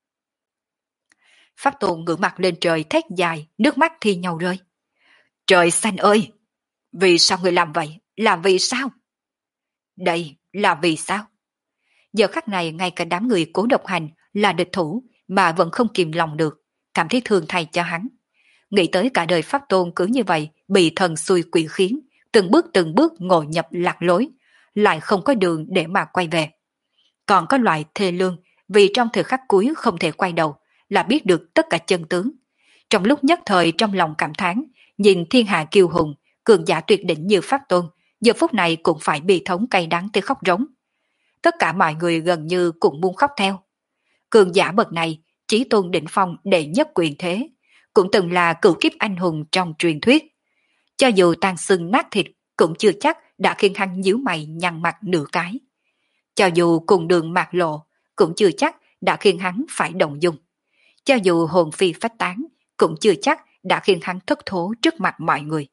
Pháp Tôn ngửa mặt lên trời thét dài, nước mắt thi nhau rơi. Trời xanh ơi! Vì sao người làm vậy? Là vì sao? Đây là vì sao? Giờ khắc này ngay cả đám người Cố Độc Hành là địch thủ mà vẫn không kìm lòng được, cảm thấy thương thay cho hắn. Nghĩ tới cả đời Pháp Tôn cứ như vậy bị thần xui quỷ khiến, từng bước từng bước ngộ nhập lạc lối, lại không có đường để mà quay về. Còn có loại thê lương vì trong thời khắc cuối không thể quay đầu, là biết được tất cả chân tướng. Trong lúc nhất thời trong lòng cảm thán, nhìn thiên hạ kiêu hùng, cường giả tuyệt đỉnh như Pháp Tôn, giờ phút này cũng phải bị thống cay đắng tới khóc rống. Tất cả mọi người gần như cũng muốn khóc theo. Cường giả bậc này, chí tôn đỉnh phong đệ nhất quyền thế, cũng từng là cựu kiếp anh hùng trong truyền thuyết. Cho dù tan xương nát thịt, cũng chưa chắc đã khiến hắn nhíu mày nhăn mặt nửa cái. Cho dù cùng đường mạc lộ, cũng chưa chắc đã khiến hắn phải động dung. Cho dù hồn phi phách tán, cũng chưa chắc đã khiến hắn thất thố trước mặt mọi người.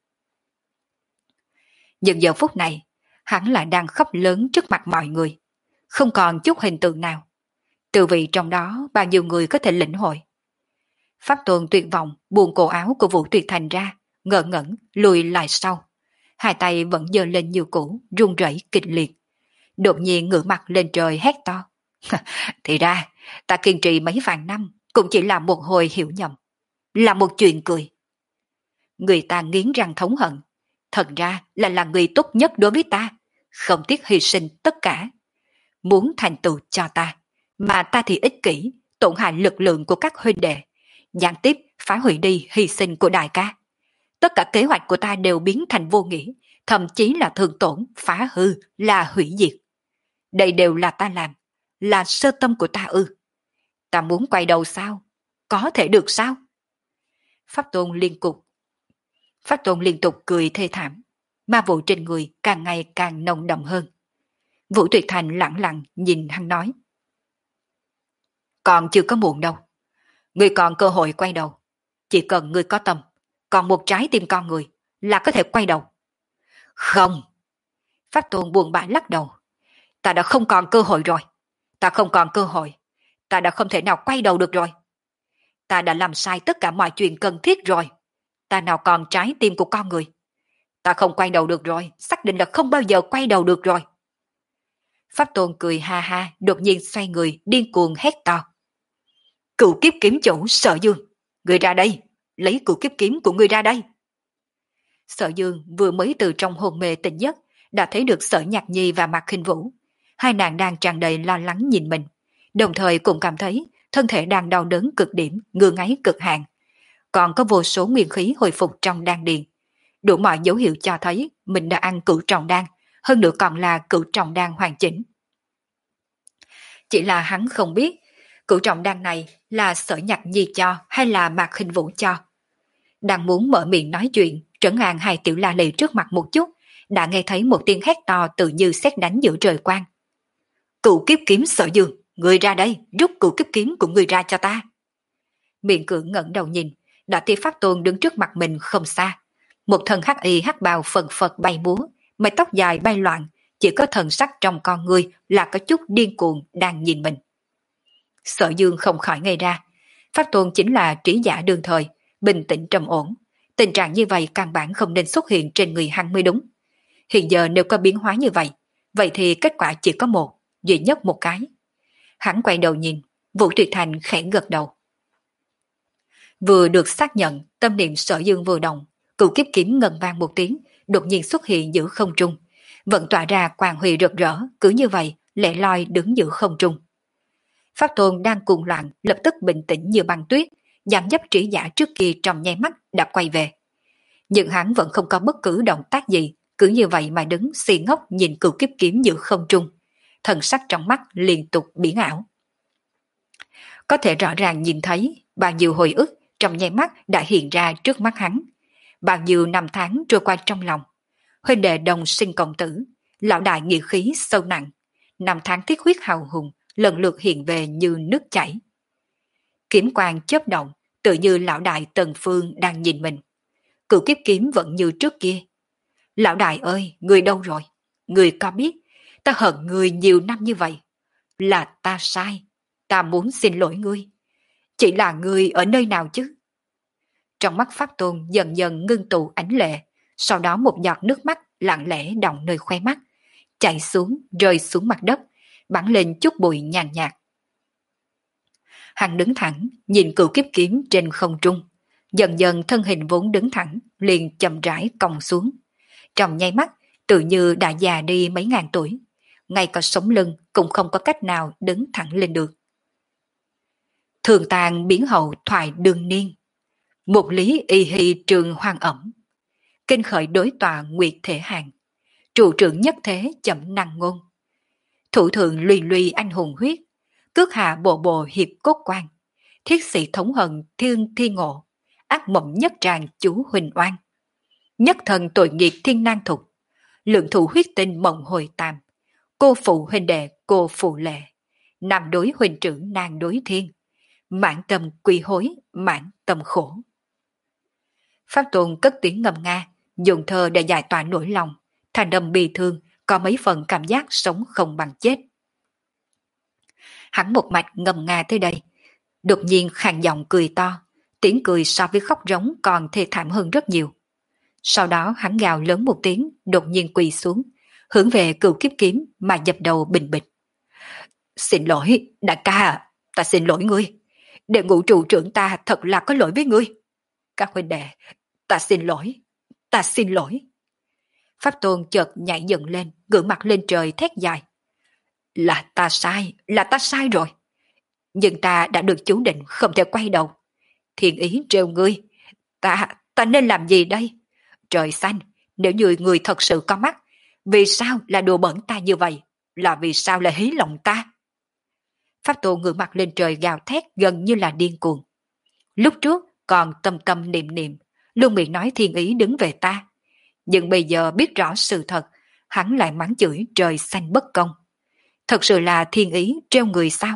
Nhưng giờ phút này, hắn lại đang khóc lớn trước mặt mọi người, không còn chút hình tượng nào. Từ vị trong đó bao nhiêu người có thể lĩnh hội. Pháp Tôn tuyệt vọng buông cổ áo của Vũ Tuyệt Thành ra, ngỡ ngẩn lùi lại sau. Hai tay vẫn giơ lên như cũ, run rẩy kịch liệt. Đột nhiên ngửa mặt lên trời hét to. Thì ra, ta kiên trì mấy vạn năm cũng chỉ là một hồi hiểu nhầm, là một chuyện cười. Người ta nghiến răng thống hận, thật ra là là người tốt nhất đối với ta, không tiếc hy sinh tất cả. Muốn thành tựu cho ta, mà ta thì ích kỷ, tổn hại lực lượng của các huynh đệ, gián tiếp phá hủy đi hy sinh của đại ca. Tất cả kế hoạch của ta đều biến thành vô nghĩa, thậm chí là thương tổn, phá hư, là hủy diệt. Đây đều là ta làm, là sơ tâm của ta ư. Ta muốn quay đầu sao? Có thể được sao? Pháp Tôn liên cục. Pháp Tôn liên tục cười thê thảm, ma vụ trên người càng ngày càng nồng đậm hơn. Vũ Tuyệt Thành lặng lặng nhìn hắn nói. Còn chưa có muộn đâu. Ngươi còn cơ hội quay đầu. Chỉ cần ngươi có tâm, còn một trái tim con người là có thể quay đầu. Không. Pháp Tôn buồn bã lắc đầu. Ta đã không còn cơ hội rồi. Ta không còn cơ hội. Ta đã không thể nào quay đầu được rồi. Ta đã làm sai tất cả mọi chuyện cần thiết rồi. Ta nào còn trái tim của con người. Ta không quay đầu được rồi, xác định là không bao giờ quay đầu được rồi. Pháp Tôn cười ha ha, đột nhiên xoay người, điên cuồng hét to. Cửu kiếp kiếm chủ Sở Dương, người ra đây, lấy cửu kiếp kiếm của người ra đây. Sở Dương vừa mới từ trong hôn mê tỉnh giấc, đã thấy được Sở Nhạc Nhi và Mạc Khinh Vũ. Hai nàng đang tràn đầy lo lắng nhìn mình, đồng thời cũng cảm thấy thân thể đang đau đớn cực điểm, ngứa ngáy cực hạn. Còn có vô số nguyên khí hồi phục trong đan điền. Đủ mọi dấu hiệu cho thấy mình đã ăn cửu trọng đan, hơn nữa còn là cửu trọng đan hoàn chỉnh. Chỉ là hắn không biết, cửu trọng đan này là Sở Nhạc Nhi cho hay là Mạc Khinh Vũ cho. Đang muốn mở miệng nói chuyện, trấn an hai tiểu la lì trước mặt một chút, đã nghe thấy một tiếng hét to tự như sét đánh giữa trời quang. Cửu kiếp kiếm Sở Dương, người ra đây, rút cửu kiếp kiếm của người ra cho ta. Miệng cưỡng ngẩng đầu nhìn, đã thấy Pháp Tôn đứng trước mặt mình không xa. Một thân hắc y hắc bào phần phật bay múa, mái tóc dài bay loạn, chỉ có thần sắc trong con người là có chút điên cuồng đang nhìn mình. Sở Dương không khỏi ngây ra, Pháp Tôn chính là trí giả đương thời, bình tĩnh trầm ổn, tình trạng như vậy căn bản không nên xuất hiện trên người hắn mới đúng. Hiện giờ nếu có biến hóa như vậy, vậy thì kết quả chỉ có một, duy nhất một cái. Hắn quay đầu nhìn, Vũ Tuyệt Thành khẽ gật đầu. Vừa được xác nhận, tâm niệm Sở Dương vừa động, cửu kiếp kiếm ngân vang một tiếng, đột nhiên xuất hiện giữa không trung, vẫn tỏa ra quang huy rực rỡ, cứ như vậy lẻ loi đứng giữa không trung. Pháp Tôn đang cuồng loạn, lập tức bình tĩnh như băng tuyết, dáng dấp trí giả trước kia trong nháy mắt đã quay về. Nhưng hắn vẫn không có bất cứ động tác gì, cứ như vậy mà đứng si ngốc nhìn cửu kiếp kiếm giữa không trung, thần sắc trong mắt liên tục biến ảo. Có thể rõ ràng nhìn thấy bao nhiêu hồi ức trong nháy mắt đã hiện ra trước mắt hắn, bao nhiêu năm tháng trôi qua trong lòng. Huynh đệ đồng sinh cộng tử, lão đại nghĩa khí sâu nặng, năm tháng thiết huyết hào hùng lần lượt hiện về như nước chảy. Kiếm quang chớp động, tự như lão đại Tần Phương đang nhìn mình. Cửu kiếp kiếm vẫn như trước kia. Lão đại ơi, người đâu rồi? Người có biết, ta hận người nhiều năm như vậy. Là ta sai, ta muốn xin lỗi ngươi. Chỉ là ngươi ở nơi nào chứ? Trong mắt Pháp Tôn dần dần ngưng tụ ánh lệ, sau đó một giọt nước mắt lặng lẽ đọng nơi khóe mắt, chảy xuống, rơi xuống mặt đất, bắn lên chút bụi nhàn nhạt. Hắn đứng thẳng, nhìn cửu kiếp kiếm trên không trung, dần dần thân hình vốn đứng thẳng, liền chậm rãi cong xuống. Trong nháy mắt, tự như đã già đi mấy ngàn tuổi, ngay cả sống lưng cũng không có cách nào đứng thẳng lên được. Thường tàn biến hậu thoại đương niên, một lý y hy trường hoang ẩm, kinh khởi đối tòa nguyệt thể hàng, trụ trưởng nhất thế chậm năng ngôn. Thủ thượng lùi lùi anh hùng huyết, cước hạ bộ bộ hiệp cốt quan, thiết sĩ thống hận thiên thi ngộ, ác mộng nhất tràng chú huỳnh oan. Nhất thần tội nghiệp thiên nan thục, lượng thủ huyết tinh mộng hồi tam, cô phụ huynh đệ cô phụ lệ, nam đối huynh trưởng nan đối thiên, mãn tâm quy hối, mãn tâm khổ. Pháp Tôn cất tiếng ngâm nga, dùng thơ để giải tỏa nỗi lòng, thành âm bi thương, có mấy phần cảm giác sống không bằng chết. Hắn một mạch ngâm nga tới đây, đột nhiên khàn giọng cười to, tiếng cười so với khóc rống còn thê thảm hơn rất nhiều. Sau đó hắn gào lớn một tiếng, đột nhiên quỳ xuống, hướng về cửu kiếp kiếm mà dập đầu bình bịch. Xin lỗi, đại ca à, ta xin lỗi ngươi. Đệ ngũ trụ trưởng ta thật là có lỗi với ngươi. Các huynh đệ, ta xin lỗi, ta xin lỗi. Pháp Tôn chợt nhảy dựng lên, ngửa mặt lên trời thét dài. Là ta sai, là ta sai rồi. Nhưng ta đã được chú định không thể quay đầu. Thiên ý trêu ngươi, ta, ta nên làm gì đây? Trời xanh, nếu như người thật sự có mắt, vì sao là đùa bẩn ta như vậy? Là vì sao lại hí lòng ta? Pháp Tôn ngửa mặt lên trời gào thét gần như là điên cuồng. Lúc trước còn tâm tâm niệm niệm, luôn miệng nói thiên ý đứng về ta. Nhưng bây giờ biết rõ sự thật, hắn lại mắng chửi trời xanh bất công. Thật sự là thiên ý treo người sao?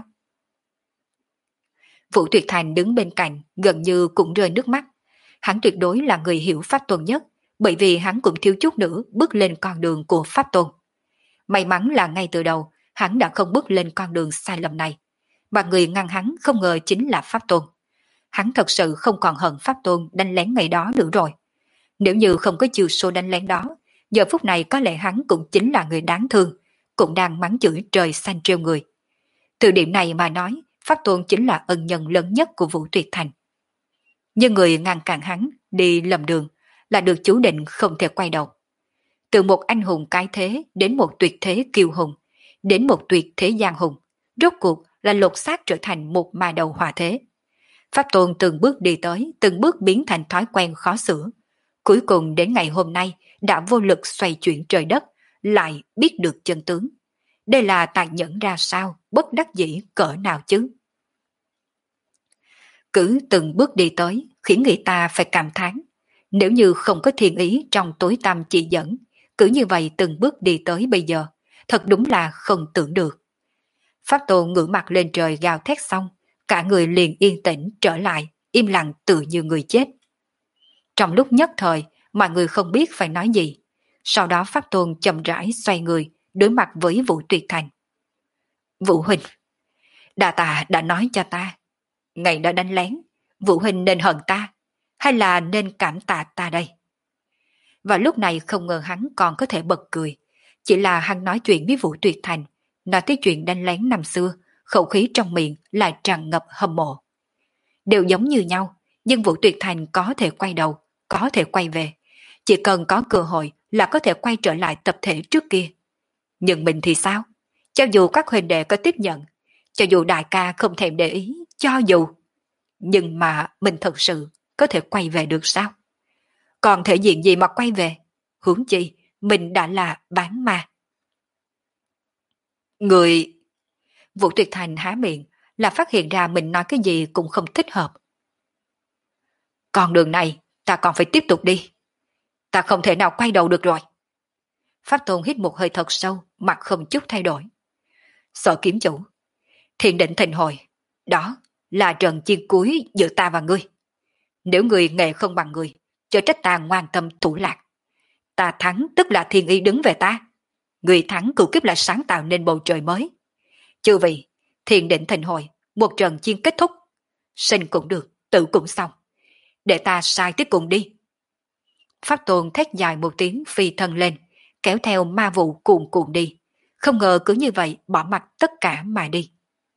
Vũ Tuyệt Thành đứng bên cạnh, gần như cũng rơi nước mắt. Hắn tuyệt đối là người hiểu Pháp Tôn nhất, bởi vì hắn cũng thiếu chút nữa bước lên con đường của Pháp Tôn. May mắn là ngay từ đầu, hắn đã không bước lên con đường sai lầm này, mà người ngăn hắn không ngờ chính là Pháp Tôn. Hắn thật sự không còn hận Pháp Tôn đánh lén ngày đó nữa rồi. Nếu như không có chiêu số đánh lén đó, giờ phút này có lẽ hắn cũng chính là người đáng thương, cũng đang mắng chửi trời xanh trêu người. Từ điểm này mà nói, Pháp Tôn chính là ân nhân lớn nhất của Vũ Tuyệt Thành. Nhưng người ngăn cản hắn đi lầm đường là được chú định không thể quay đầu. Từ một anh hùng cái thế đến một tuyệt thế kiêu hùng, đến một tuyệt thế giang hùng, rốt cuộc là lột xác trở thành một ma đầu hỏa thế. Pháp Tôn từng bước đi tới, từng bước biến thành thói quen khó sửa. Cuối cùng đến ngày hôm nay đã vô lực xoay chuyển trời đất, lại biết được chân tướng. Đây là tài nhẫn ra sao, bất đắc dĩ cỡ nào chứ? Cứ từng bước đi tới, khiến người ta phải cảm thán. Nếu như không có thiên ý trong tối tăm chỉ dẫn, cứ như vậy từng bước đi tới bây giờ, thật đúng là không tưởng được. Pháp Tôn ngửa mặt lên trời gào thét xong, cả người liền yên tĩnh trở lại, im lặng tự như người chết. Trong lúc nhất thời, mọi người không biết phải nói gì. Sau đó Pháp Tôn chậm rãi xoay người, đối mặt với Vũ Tuyệt Thành. Vũ Huynh, Đà Tạ đã nói cho ta, ngày đã đánh lén, Vũ Huynh nên hận ta, hay là nên cảm tạ ta đây? Và lúc này không ngờ hắn còn có thể bật cười. Chỉ là hắn nói chuyện với Vũ Tuyệt Thành, nói tới chuyện đánh lén năm xưa, khẩu khí trong miệng lại tràn ngập hâm mộ. Đều giống như nhau, nhưng Vũ Tuyệt Thành có thể quay đầu, có thể quay về. Chỉ cần có cơ hội là có thể quay trở lại tập thể trước kia. Nhưng mình thì sao? Cho dù các huynh đệ có tiếp nhận, cho dù đại ca không thèm để ý, cho dù. Nhưng mà mình thật sự có thể quay về được sao? Còn thể diện gì mà quay về? Huống chi, mình đã là bán ma. Người... Vũ Tuyệt Thành há miệng là phát hiện ra mình nói cái gì cũng không thích hợp. Con đường này ta còn phải tiếp tục đi. Ta không thể nào quay đầu được rồi. Pháp Tôn hít một hơi thật sâu, mặt không chút thay đổi. Sở kiếm chủ, Thiên Định Thịnh Hội, đó là trận chiến cuối giữa ta và ngươi. Nếu người nghệ không bằng người, chớ trách ta ngoan tâm thủ lạc. Ta thắng tức là thiên ý đứng về ta. Người thắng cửu kiếp là sáng tạo nên bầu trời mới. Chư vị, Thiên Định Thịnh Hội, một trận chiến kết thúc. Sinh cũng được, tử cũng xong. Để ta sai tiếp cùng đi. Pháp Tôn thét dài một tiếng phi thân lên, kéo theo ma vụ cuồn cuộn đi. Không ngờ cứ như vậy bỏ mặc tất cả mà đi.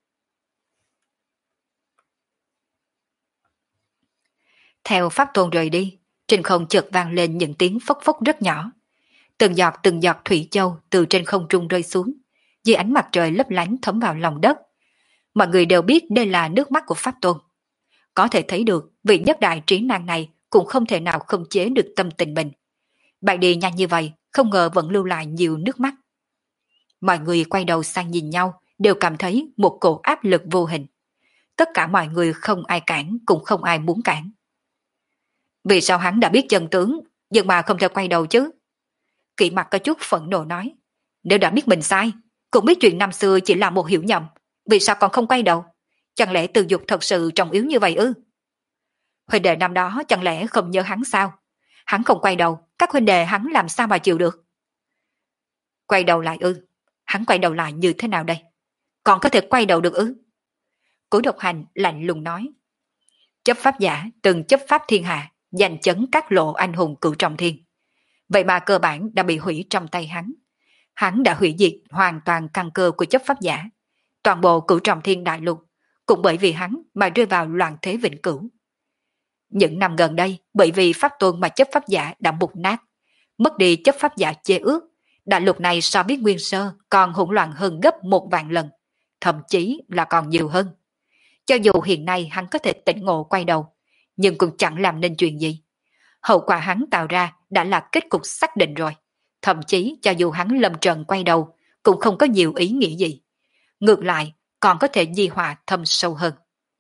Theo Pháp Tôn rời đi, trên không chợt vang lên những tiếng phốc phốc rất nhỏ. Từng giọt từng giọt thủy châu từ trên không trung rơi xuống, dưới ánh mặt trời lấp lánh thấm vào lòng đất. Mọi người đều biết đây là nước mắt của Pháp Tôn. Có thể thấy được vị nhất đại trí năng này cũng không thể nào khống chế được tâm tình mình. Bạn đi nhanh như vậy, không ngờ vẫn lưu lại nhiều nước mắt. Mọi người quay đầu sang nhìn nhau, đều cảm thấy một cổ áp lực vô hình. Tất cả mọi người không ai cản, cũng không ai muốn cản. Vì sao hắn đã biết chân tướng, nhưng mà không thể quay đầu chứ? Kỵ Mặc có chút phẫn nộ nói. Nếu đã biết mình sai, cũng biết chuyện năm xưa chỉ là một hiểu nhầm, vì sao còn không quay đầu? Chẳng lẽ Từ Dục thật sự trọng yếu như vậy ư? Huynh đệ năm đó chẳng lẽ không nhớ hắn sao? Hắn không quay đầu, các huynh đệ hắn làm sao mà chịu được? Quay đầu lại ư? Hắn quay đầu lại như thế nào đây? Còn có thể quay đầu được ư? Cố Độc Hành lạnh lùng nói. Chấp pháp giả từng chấp pháp thiên hạ, giành chấn các lộ anh hùng cửu trọng thiên. Vậy mà cơ bản đã bị hủy trong tay hắn. Hắn đã hủy diệt hoàn toàn căn cơ của chấp pháp giả. Toàn bộ cửu trọng thiên đại lục, cũng bởi vì hắn mà rơi vào loạn thế vĩnh cửu. Những năm gần đây, bởi vì pháp tôn mà chấp pháp giả đã mục nát, mất đi chấp pháp giả chê ước, đại lục này so với nguyên sơ còn hỗn loạn hơn gấp một vạn lần, thậm chí là còn nhiều hơn. Cho dù hiện nay hắn có thể tỉnh ngộ quay đầu, nhưng cũng chẳng làm nên chuyện gì. Hậu quả hắn tạo ra đã là kết cục xác định rồi. Thậm chí cho dù hắn lâm trận quay đầu, cũng không có nhiều ý nghĩa gì. Ngược lại, còn có thể di họa thâm sâu hơn.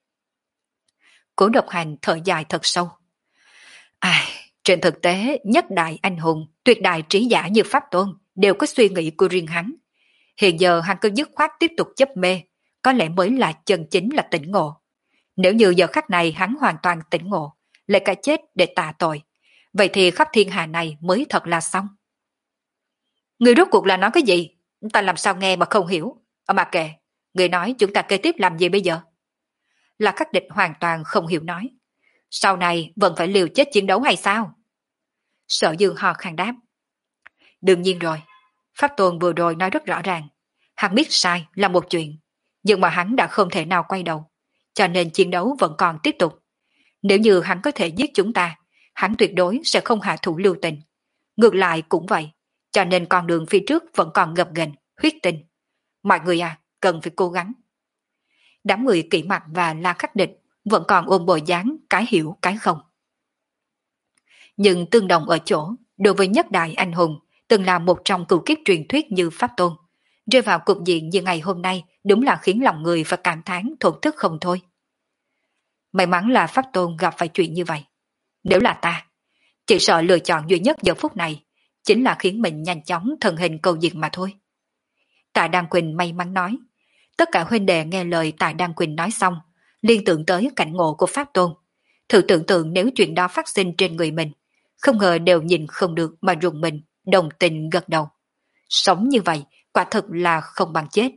Cố Độc Hành thở dài thật sâu. Ai, trên thực tế, nhất đại anh hùng, tuyệt đại trí giả như Pháp Tôn đều có suy nghĩ của riêng hắn. Hiện giờ hắn cứ dứt khoát tiếp tục chấp mê, có lẽ mới là chân chính là tỉnh ngộ. Nếu như giờ khắc này hắn hoàn toàn tỉnh ngộ, lại cả chết để tạ tội, vậy thì khắp thiên hạ này mới thật là xong. Người rốt cuộc là nói cái gì? Ta làm sao nghe mà không hiểu. Ở mà kệ, người nói chúng ta kế tiếp làm gì bây giờ? Là Khắc Địch hoàn toàn không hiểu nói. Sau này vẫn phải liều chết chiến đấu hay sao? Sở Dương ho khan đáp. Đương nhiên rồi, Pháp Tôn vừa rồi nói rất rõ ràng. Hắn biết sai là một chuyện, nhưng mà hắn đã không thể nào quay đầu, cho nên chiến đấu vẫn còn tiếp tục. Nếu như hắn có thể giết chúng ta, hắn tuyệt đối sẽ không hạ thủ lưu tình. Ngược lại cũng vậy, cho nên con đường phía trước vẫn còn gập ghềnh, huyết tinh. Mọi người à, cần phải cố gắng. Đám người Kỷ Mặc và La Khắc Địch vẫn còn ôm bộ dáng cái hiểu cái không. Nhưng tương đồng ở chỗ, đối với nhất đại anh hùng, từng là một trong cửu kiếp truyền thuyết như Pháp Tôn, rơi vào cục diện như ngày hôm nay đúng là khiến lòng người phải cảm thán thổn thức không thôi. May mắn là Pháp Tôn gặp phải chuyện như vậy. Nếu là ta, chỉ sợ lựa chọn duy nhất giờ phút này chính là khiến mình nhanh chóng thần hình cầu diệt mà thôi. Tạ Đan Quỳnh may mắn nói. Tất cả huynh đệ nghe lời Tạ Đan Quỳnh nói xong, liên tưởng tới cảnh ngộ của Pháp Tôn. Thử tưởng tượng nếu chuyện đó phát sinh trên người mình, không ngờ đều nhìn không được mà rùng mình, đồng tình gật đầu. Sống như vậy, quả thực là không bằng chết.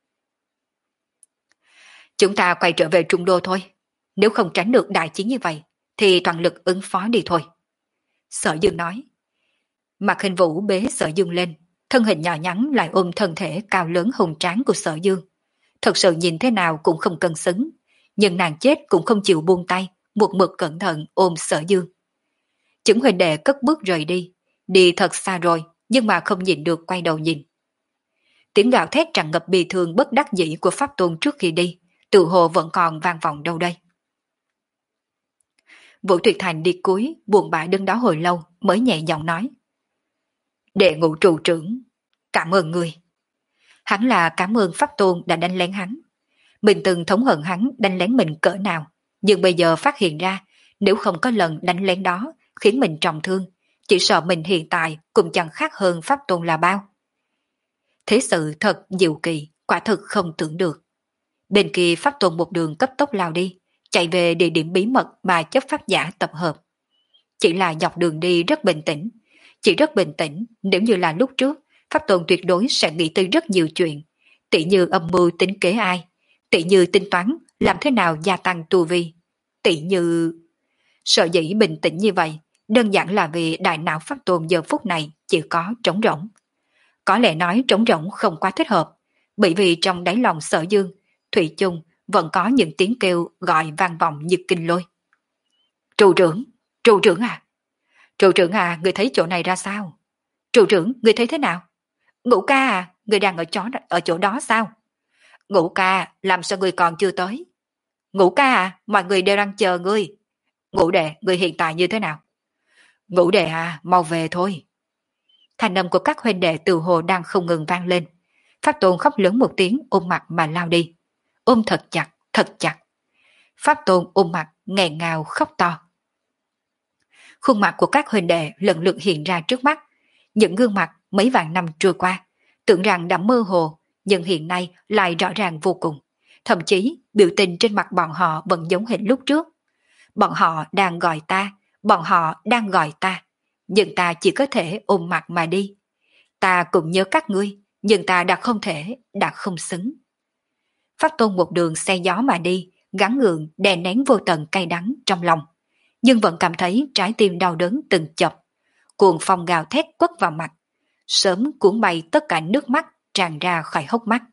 Chúng ta quay trở về Trung Đô thôi. Nếu không tránh được đại chiến như vậy, thì toàn lực ứng phó đi thôi. Sở Dương nói. Mạc Hình Vũ bế Sở Dương lên, thân hình nhỏ nhắn lại ôm thân thể cao lớn hùng tráng của Sở Dương. Thật sự nhìn thế nào cũng không cân xứng, nhưng nàng chết cũng không chịu buông tay, một mực cẩn thận ôm Sở Dương. Chứng huỳnh đệ cất bước rời đi, đi thật xa rồi, nhưng mà không nhìn được quay đầu nhìn. Tiếng gào thét tràn ngập bi thương bất đắc dĩ của Pháp Tôn trước khi đi, tự hồ vẫn còn vang vọng đâu đây. Vũ Tuyệt Thành đi cuối, buồn bã đứng đó hồi lâu mới nhẹ giọng nói. Đệ ngũ trụ trưởng, cảm ơn người. Hắn là cảm ơn Pháp Tôn đã đánh lén hắn. Mình từng thống hận hắn đánh lén mình cỡ nào, nhưng bây giờ phát hiện ra, nếu không có lần đánh lén đó khiến mình trọng thương, chỉ sợ mình hiện tại cũng chẳng khác hơn Pháp Tôn là bao. Thế sự thật diệu kỳ, quả thực không tưởng được. Bên kia Pháp Tôn một đường cấp tốc lao đi, chạy về địa điểm bí mật mà chấp pháp giả tập hợp. Chỉ là dọc đường đi rất bình tĩnh, chỉ rất bình tĩnh nếu như là lúc trước, Pháp Tôn tuyệt đối sẽ nghĩ tới rất nhiều chuyện, tỉ như âm mưu tính kế ai, tỉ như tính toán làm thế nào gia tăng tu vi, tỉ như... Sợ dĩ bình tĩnh như vậy, đơn giản là vì đại não Pháp Tôn giờ phút này chỉ có trống rỗng. Có lẽ nói trống rỗng không quá thích hợp, bởi vì trong đáy lòng Sở Dương, thủy chung vẫn có những tiếng kêu gọi vang vọng như kinh lôi. Trụ trưởng, trụ trưởng à? Trụ trưởng à, người thấy chỗ này ra sao? Trụ trưởng, người thấy thế nào? Ngũ ca à, người đang ở chỗ, ở chỗ đó sao? Ngũ ca, làm sao người còn chưa tới? Ngũ ca à, mọi người đều đang chờ ngươi. Ngũ đệ, người hiện tại như thế nào? Ngũ đệ à, mau về thôi. Thanh âm của các huynh đệ từ hồ đang không ngừng vang lên. Pháp Tôn khóc lớn một tiếng ôm mặt mà lao đi. Ôm thật chặt, thật chặt. Pháp Tôn ôm mặt, nghẹn ngào khóc to. Khuôn mặt của các huynh đệ lần lượt hiện ra trước mắt. Những gương mặt mấy vạn năm trôi qua, tưởng rằng đã mơ hồ, nhưng hiện nay lại rõ ràng vô cùng. Thậm chí biểu tình trên mặt bọn họ vẫn giống hệt lúc trước. Bọn họ đang gọi ta, bọn họ đang gọi ta, nhưng ta chỉ có thể ôm mặt mà đi. Ta cũng nhớ các ngươi, nhưng ta đã không thể, đã không xứng. Pháp Tôn một đường xe gió mà đi, gắng gượng đè nén vô tận cay đắng trong lòng, nhưng vẫn cảm thấy trái tim đau đớn từng chập. Cuồng phong gào thét quất vào mặt, sớm cuốn bay tất cả nước mắt tràn ra khỏi hốc mắt.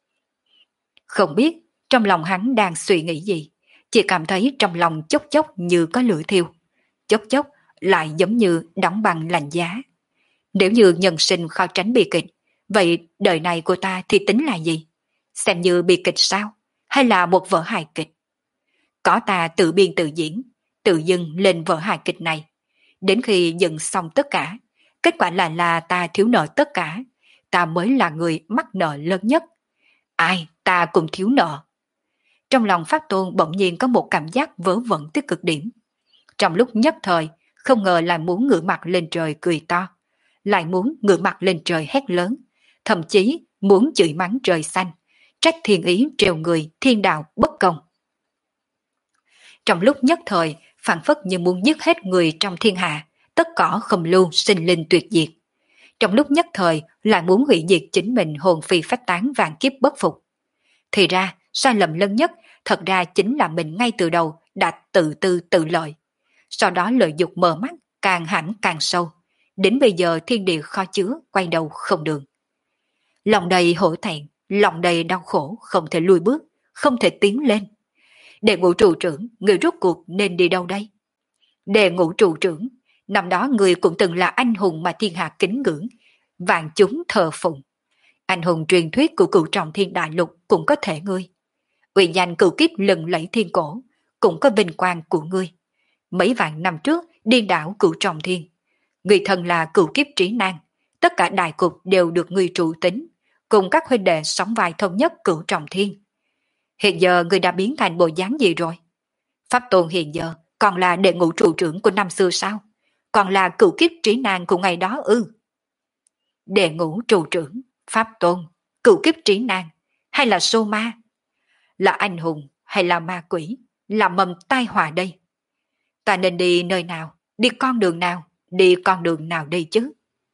Không biết trong lòng hắn đang suy nghĩ gì, chỉ cảm thấy trong lòng chốc chốc như có lửa thiêu, chốc chốc lại giống như đóng băng lạnh giá. Nếu như nhân sinh khó tránh bi kịch, vậy đời này của ta thì tính là gì? Xem như bi kịch sao? Hay là một vở hài kịch? Có ta tự biên tự diễn, tự dưng lên vở hài kịch này. Đến khi dừng xong tất cả, kết quả là là ta thiếu nợ tất cả, ta mới là người mắc nợ lớn nhất. Ai, ta cũng thiếu nợ. Trong lòng Pháp Tôn bỗng nhiên có một cảm giác vớ vẩn tới cực điểm. Trong lúc nhất thời, không ngờ lại muốn ngửa mặt lên trời cười to, lại muốn ngửa mặt lên trời hét lớn, thậm chí muốn chửi mắng trời xanh, trách thiên ý trêu người thiên đạo bất công. Trong lúc nhất thời, phảng phất như muốn giết hết người trong thiên hạ, tất cỏ không lưu sinh linh tuyệt diệt. trong lúc nhất thời lại muốn hủy diệt chính mình hồn phi phách tán vạn kiếp bất phục. Thì ra, sai lầm lớn nhất thật ra chính là mình ngay từ đầu đã tự tư tự lợi. Sau đó lợi dục mờ mắt, càng hãm càng sâu. Đến bây giờ thiên địa kho chứa, quay đầu không đường. Lòng đầy hổ thẹn, lòng đầy đau khổ, không thể lùi bước, không thể tiến lên. Đệ ngũ trụ trưởng, người rốt cuộc nên đi đâu đây? Đệ ngũ trụ trưởng, năm đó người cũng từng là anh hùng mà thiên hạ kính ngưỡng, vạn chúng thờ phụng. Anh hùng truyền thuyết của cửu trọng thiên đại lục cũng có thể ngươi. Uy danh cửu kiếp lừng lẫy thiên cổ, cũng có vinh quang của ngươi. Mấy vạn năm trước, điên đảo cửu trọng thiên. Người thân là cửu kiếp trí nan, tất cả đại cục đều được ngươi trụ tính, cùng các huynh đệ sóng vai thống nhất cửu trọng thiên. Hiện giờ người đã biến thành bộ dáng gì rồi? Pháp Tôn hiện giờ còn là đệ ngũ trụ trưởng của năm xưa sao? Còn là cửu kiếp trí nan của ngày đó ư? Đệ ngũ trụ trưởng, Pháp Tôn, cửu kiếp trí nan, hay là sô ma? Là anh hùng hay là ma quỷ? Là mầm tai họa đây? Ta nên đi nơi nào? Đi con đường nào? Đi con đường nào đây chứ?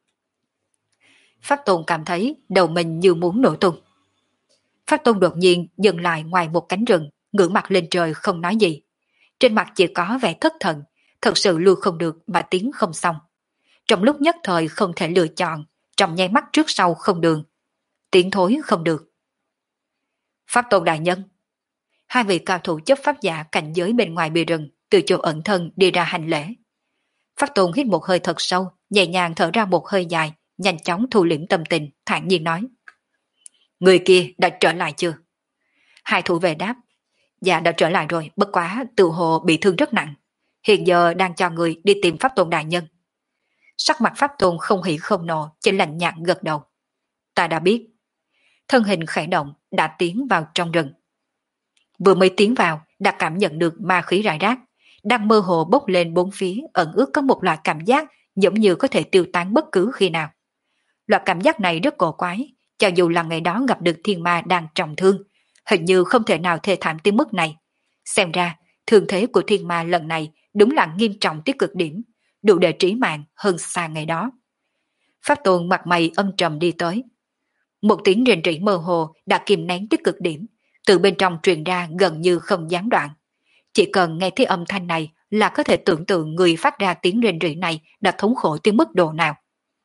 Pháp Tôn cảm thấy đầu mình như muốn nổ tung. Pháp Tôn đột nhiên dừng lại ngoài một cánh rừng, ngửa mặt lên trời không nói gì. Trên mặt chỉ có vẻ thất thần, thật sự lưu không được mà tiến không xong. Trong lúc nhất thời không thể lựa chọn, trong nháy mắt trước sau không đường. Tiến thối không được. Pháp Tôn đại nhân. Hai vị cao thủ chấp pháp giả cảnh giới bên ngoài bìa rừng, từ chỗ ẩn thân đi ra hành lễ. Pháp Tôn hít một hơi thật sâu, nhẹ nhàng thở ra một hơi dài, nhanh chóng thu liễm tâm tình, thản nhiên nói. Người kia đã trở lại chưa? Hai thủ vệ đáp. Dạ đã trở lại rồi, bất quá tự hồ bị thương rất nặng. Hiện giờ đang cho người đi tìm Pháp Tôn đại nhân. Sắc mặt Pháp Tôn không hỉ không nộ, chỉ lạnh nhạt gật đầu. Ta đã biết. Thân hình khẽ động, đã tiến vào trong rừng. Vừa mới tiến vào, đã cảm nhận được ma khí rải rác, đang mơ hồ bốc lên bốn phía, ẩn ước có một loại cảm giác giống như có thể tiêu tán bất cứ khi nào. Loại cảm giác này rất cổ quái, cho dù là ngày đó gặp được thiên ma đang trọng thương, hình như không thể nào thê thảm tới mức này. Xem ra, thương thế của thiên ma lần này đúng là nghiêm trọng tới cực điểm, đủ để trí mạng hơn xa ngày đó. Pháp Tôn mặt mày âm trầm đi tới. Một tiếng rền rỉ mơ hồ đã kìm nén tới cực điểm, từ bên trong truyền ra gần như không gián đoạn. Chỉ cần nghe thấy âm thanh này là có thể tưởng tượng người phát ra tiếng rền rỉ này đã thống khổ tới mức độ nào.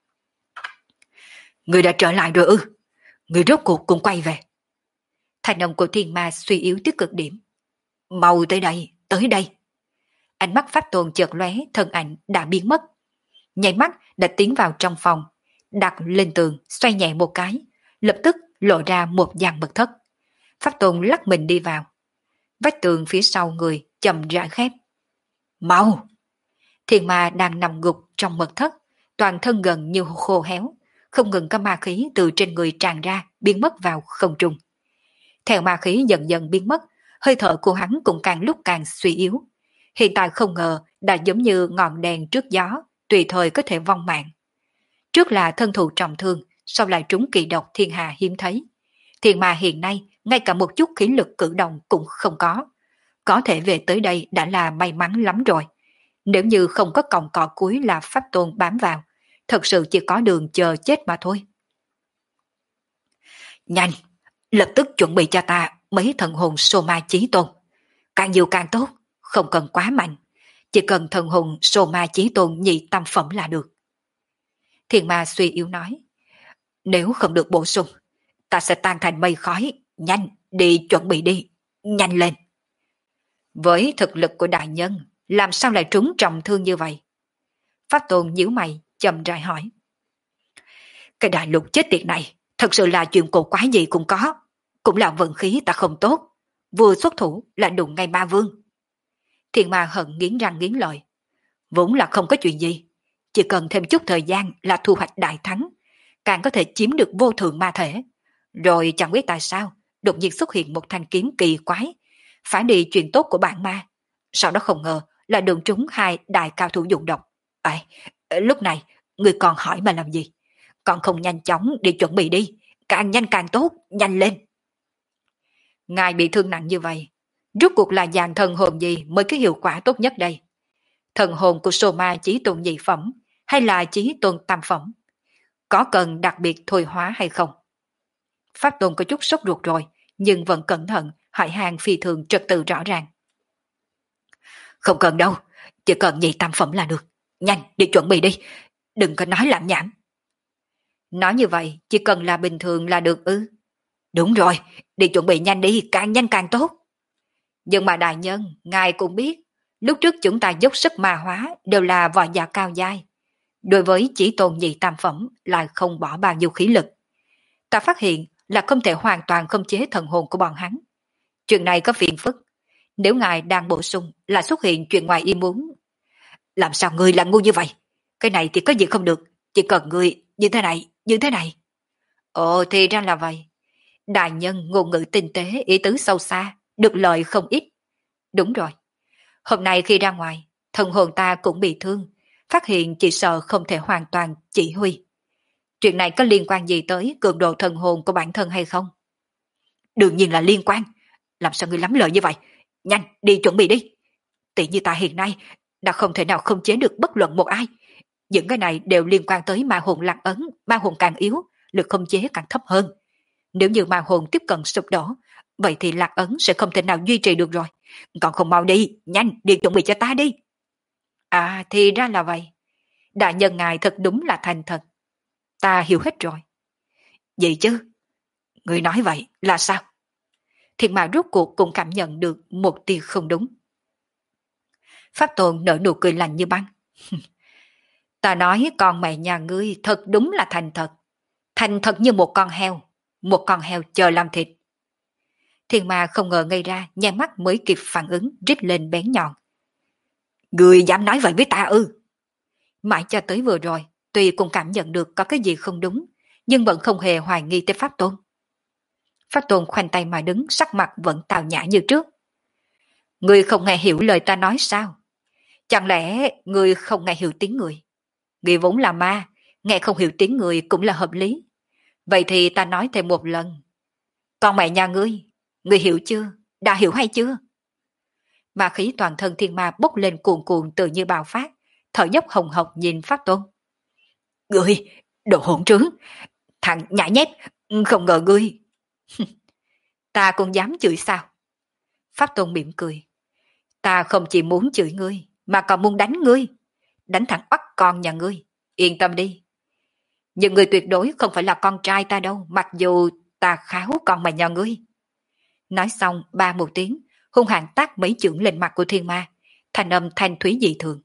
Người đã trở lại rồi ư? Người rốt cuộc cũng quay về. Thanh âm của thiên ma suy yếu tới cực điểm. Mau tới đây, tới đây. Ánh mắt Pháp Tôn chợt lóe, thân ảnh đã biến mất. Nháy mắt đã tiến vào trong phòng, đặt lên tường, xoay nhẹ một cái, lập tức lộ ra một dàn mật thất. Pháp Tôn lắc mình đi vào. Vách tường phía sau người chậm rãi khép. Mau! Thiên ma đang nằm gục trong mật thất, toàn thân gần như khô héo, không ngừng có ma khí từ trên người tràn ra, biến mất vào không trung. Theo ma khí dần dần biến mất, hơi thở của hắn cũng càng lúc càng suy yếu. Hiện tại không ngờ đã giống như ngọn đèn trước gió, tùy thời có thể vong mạng. Trước là thân thụ trọng thương, sau lại trúng kỳ độc thiên hà hiếm thấy. Thiên ma hiện nay ngay cả một chút khí lực cử động cũng không có. Có thể về tới đây đã là may mắn lắm rồi. Nếu như không có còng cọ cuối là Pháp Tôn bám vào, thật sự chỉ có đường chờ chết mà thôi. Nhanh, lập tức chuẩn bị cho ta mấy thần hồn Sô Ma Chí Tôn. Càng nhiều càng tốt, không cần quá mạnh. Chỉ cần thần hồn Sô Ma Chí Tôn nhị tam phẩm là được. Thiên ma suy yếu nói. Nếu không được bổ sung, ta sẽ tan thành mây khói. Nhanh, đi chuẩn bị đi. Nhanh lên. Với thực lực của đại nhân, làm sao lại trúng trọng thương như vậy? Pháp Tôn nhíu mày, chậm rãi hỏi. Cái đại lục chết tiệt này, thật sự là chuyện cổ quái gì cũng có. Cũng là vận khí ta không tốt. Vừa xuất thủ là đụng ngay ma vương. Thiên ma hận nghiến răng nghiến lợi. Vốn là không có chuyện gì. Chỉ cần thêm chút thời gian là thu hoạch đại thắng. Càng có thể chiếm được vô thượng ma thể. Rồi chẳng biết tại sao, đột nhiên xuất hiện một thanh kiếm kỳ quái. Phải đi chuyện tốt của bạn ma. Sau đó không ngờ là đụng trúng hai đại cao thủ dụng độc. À, lúc này, người còn hỏi mà làm gì? Còn không nhanh chóng đi chuẩn bị đi. Càng nhanh càng tốt, nhanh lên. Ngài bị thương nặng như vậy, rốt cuộc là dàn thần hồn gì mới có hiệu quả tốt nhất đây? Thần hồn của Sô Ma Chí Tôn nhị phẩm hay là Chí Tôn tam phẩm? có cần đặc biệt thôi hóa hay không? Pháp Tôn có chút sốt ruột rồi, nhưng vẫn cẩn thận, hỏi hàng phi thường trật tự rõ ràng. Không cần đâu, chỉ cần nhị tam phẩm là được. Nhanh, đi chuẩn bị đi, đừng có nói làm nhảm. Nói như vậy, chỉ cần là bình thường là được ư? Đúng rồi, đi chuẩn bị nhanh đi, càng nhanh càng tốt. Nhưng mà đại nhân, ngài cũng biết, lúc trước chúng ta dốc sức ma hóa đều là võ giả cao giai. Đối với chỉ tôn nhị tam phẩm lại không bỏ bao nhiêu khí lực. Ta phát hiện là không thể hoàn toàn khống chế thần hồn của bọn hắn. Chuyện này có phiền phức. Nếu ngài đang bổ sung là xuất hiện chuyện ngoài ý muốn. Làm sao ngươi là ngu như vậy? Cái này thì có gì không được. Chỉ cần ngươi như thế này, như thế này. Ồ thì ra là vậy. Đại nhân ngôn ngữ tinh tế, ý tứ sâu xa, được lợi không ít. Đúng rồi. Hôm nay khi ra ngoài, thần hồn ta cũng bị thương. Phát hiện chỉ sợ không thể hoàn toàn chỉ huy. Chuyện này có liên quan gì tới cường độ thần hồn của bản thân hay không? Đương nhiên là liên quan. Làm sao ngươi lắm lời như vậy? Nhanh, đi chuẩn bị đi. Tỷ như ta hiện nay đã không thể nào không chế được bất luận một ai. Những cái này đều liên quan tới ma hồn lạc ấn. Ma hồn càng yếu, lực không chế càng thấp hơn. Nếu như ma hồn tiếp cận sụp đổ, vậy thì lạc ấn sẽ không thể nào duy trì được rồi. Còn không mau đi, nhanh, đi chuẩn bị cho ta đi. À thì ra là vậy. Đại nhân ngài thật đúng là thành thật. Ta hiểu hết rồi. Gì chứ? Người nói vậy là sao? Thiên Ma rốt cuộc cũng cảm nhận được một tia không đúng. Pháp Tôn nở nụ cười lạnh như băng. Ta nói con mẹ nhà ngươi thật đúng là thành thật. Thành thật như một con heo. Một con heo chờ làm thịt. Thiên Ma không ngờ ngây ra, nháy mắt mới kịp phản ứng, rít lên bén nhọn. Ngươi dám nói vậy với ta ư? Mãi cho tới vừa rồi, tuy cũng cảm nhận được có cái gì không đúng, nhưng vẫn không hề hoài nghi tới Pháp Tôn. Pháp Tôn khoanh tay mà đứng, sắc mặt vẫn tào nhã như trước. Ngươi không nghe hiểu lời ta nói sao? Chẳng lẽ ngươi không nghe hiểu tiếng người? Ngươi vốn là ma, nghe không hiểu tiếng người cũng là hợp lý. Vậy thì ta nói thêm một lần. Con mẹ nhà ngươi, ngươi hiểu chưa? Đã hiểu hay chưa? Ma khí toàn thân thiên ma bốc lên cuồn cuộn tự như bạo phát, thở dốc hồng hộc nhìn Pháp Tôn. Ngươi, đồ hỗn trướng, thằng nhãi nhép, không ngờ ngươi. Ta cũng dám chửi sao? Pháp Tôn mỉm cười. Ta không chỉ muốn chửi ngươi, mà còn muốn đánh ngươi. Đánh thẳng oắt con nhà ngươi. Yên tâm đi. Nhưng ngươi tuyệt đối không phải là con trai ta đâu, mặc dù ta kháo con mà nhà ngươi. Nói xong ba một tiếng, hung hãn tác mấy chưởng lên mặt của thiên ma, thanh âm thanh thúy dị thường.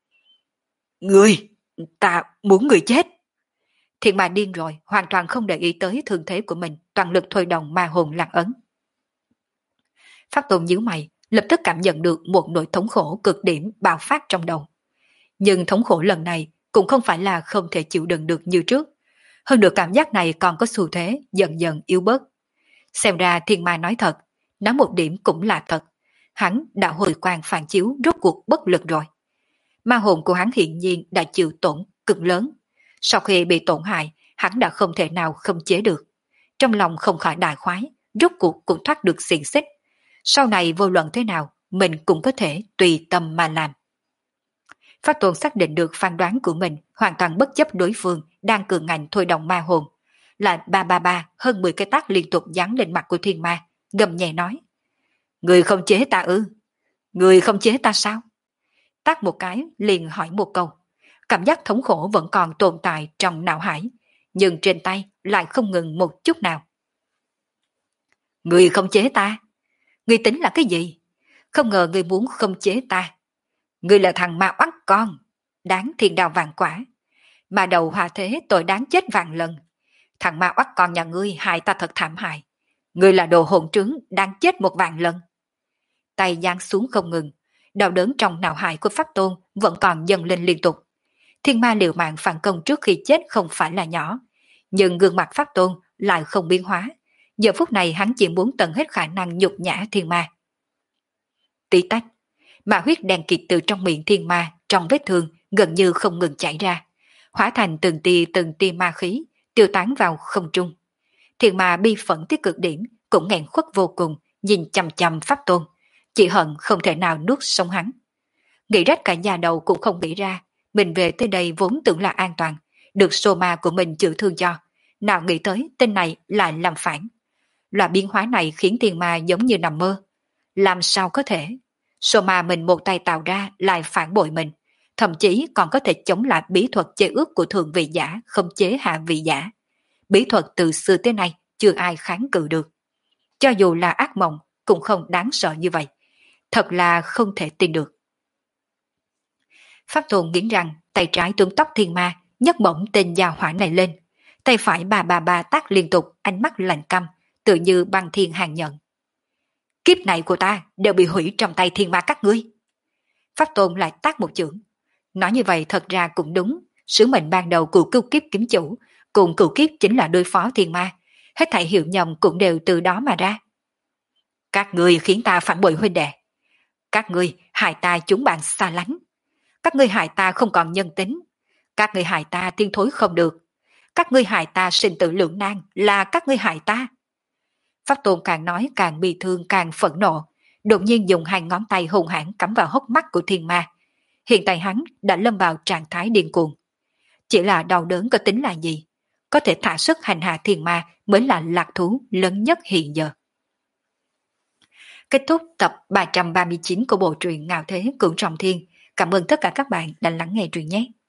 Ngươi, ta muốn ngươi chết. Thiên ma điên rồi, hoàn toàn không để ý tới thương thế của mình, toàn lực thôi động ma hồn lạc ấn. Pháp Tôn nhíu mày, lập tức cảm nhận được một nỗi thống khổ cực điểm bạo phát trong đầu. Nhưng thống khổ lần này cũng không phải là không thể chịu đựng được như trước. Hơn nữa cảm giác này còn có xu thế dần dần yếu bớt. Xem ra thiên ma nói thật, nói một điểm cũng là thật. Hắn đã hồi quang phản chiếu rốt cuộc bất lực rồi. Ma hồn của hắn hiện nhiên đã chịu tổn cực lớn. Sau khi bị tổn hại, hắn đã không thể nào không chế được. Trong lòng không khỏi đại khoái, rốt cuộc cũng thoát được xiềng xích. Sau này vô luận thế nào, mình cũng có thể tùy tâm mà làm. Pháp Tôn xác định được phán đoán của mình, hoàn toàn bất chấp đối phương đang cường ngạnh thôi động ma hồn. Là ba ba ba hơn mười cái tác liên tục giáng lên mặt của thiên ma, gầm nhẹ nói. Người không chế ta ư? Người không chế ta sao? Tác một cái liền hỏi một câu. Cảm giác thống khổ vẫn còn tồn tại trong não hải, nhưng trên tay lại không ngừng một chút nào. Người không chế ta? Người tính là cái gì? Không ngờ người muốn không chế ta. Người là thằng ma oắt con, đáng thiên đào vạn quả. Mà đầu hòa thế tội đáng chết vạn lần. Thằng ma oắt con nhà ngươi hại ta thật thảm hại. Ngươi là đồ hồn trướng đáng chết một vạn lần. Tay giáng xuống không ngừng, đau đớn trong não hải của Pháp Tôn vẫn còn dâng lên liên tục. Thiên ma liều mạng phản công trước khi chết không phải là nhỏ, nhưng gương mặt Pháp Tôn lại không biến hóa. Giờ phút này hắn chỉ muốn tận hết khả năng nhục nhã thiên ma. Tí tách, ma huyết đen kịt từ trong miệng thiên ma trong vết thương gần như không ngừng chảy ra, hóa thành từng tia từng tia ma khí, tiêu tán vào không trung. Thiên ma bi phẫn tới cực điểm, cũng nghẹn khuất vô cùng, nhìn chằm chằm Pháp Tôn, chỉ hận không thể nào nuốt sống hắn. Nghĩ rách cả nhà đầu cũng không nghĩ ra, mình về tới đây vốn tưởng là an toàn, được sô ma của mình chữa thương cho, nào nghĩ tới tên này lại làm phản. Loại biến hóa này khiến thiên ma giống như nằm mơ. Làm sao có thể? Sô ma mình một tay tạo ra lại phản bội mình, thậm chí còn có thể chống lại bí thuật chế ước của thượng vị giả không chế hạ vị giả. Bí thuật từ xưa tới nay chưa ai kháng cự được. Cho dù là ác mộng cũng không đáng sợ như vậy. Thật là không thể tin được. Pháp Tôn nghiến răng, tay trái tuấn tóc thiên ma, nhấc bổng tên gia hỏa này lên. Tay phải bà bà bà tác liên tục, ánh mắt lạnh căm, tự như băng thiên hàng nhận. Kiếp này của ta đều bị hủy trong tay thiên ma các ngươi. Pháp Tôn lại tác một chưởng. Nói như vậy thật ra cũng đúng, sứ mệnh ban đầu của cửu kiếp kiếm chủ, cùng cửu kiếp chính là đối phó thiên ma. Hết thảy hiệu nhầm cũng đều từ đó mà ra. Các ngươi khiến ta phản bội huynh đệ. Các ngươi hại ta chúng bạn xa lánh. Các ngươi hại ta không còn nhân tính. Các ngươi hại ta tiên thối không được. Các ngươi hại ta sinh tử lưỡng nan là các ngươi hại ta. Pháp Tôn càng nói càng bi thương càng phẫn nộ, đột nhiên dùng hai ngón tay hung hãn cắm vào hốc mắt của thiên ma. Hiện tại hắn đã lâm vào trạng thái điên cuồng. Chỉ là đau đớn có tính là gì? Có thể thả sức hành hạ thiên ma mới là lạc thú lớn nhất hiện giờ. Kết thúc tập ba trăm ba mươi chín của bộ truyện Ngạo Thế Cửu Trọng Thiên. Cảm ơn tất cả các bạn đã lắng nghe truyện nhé.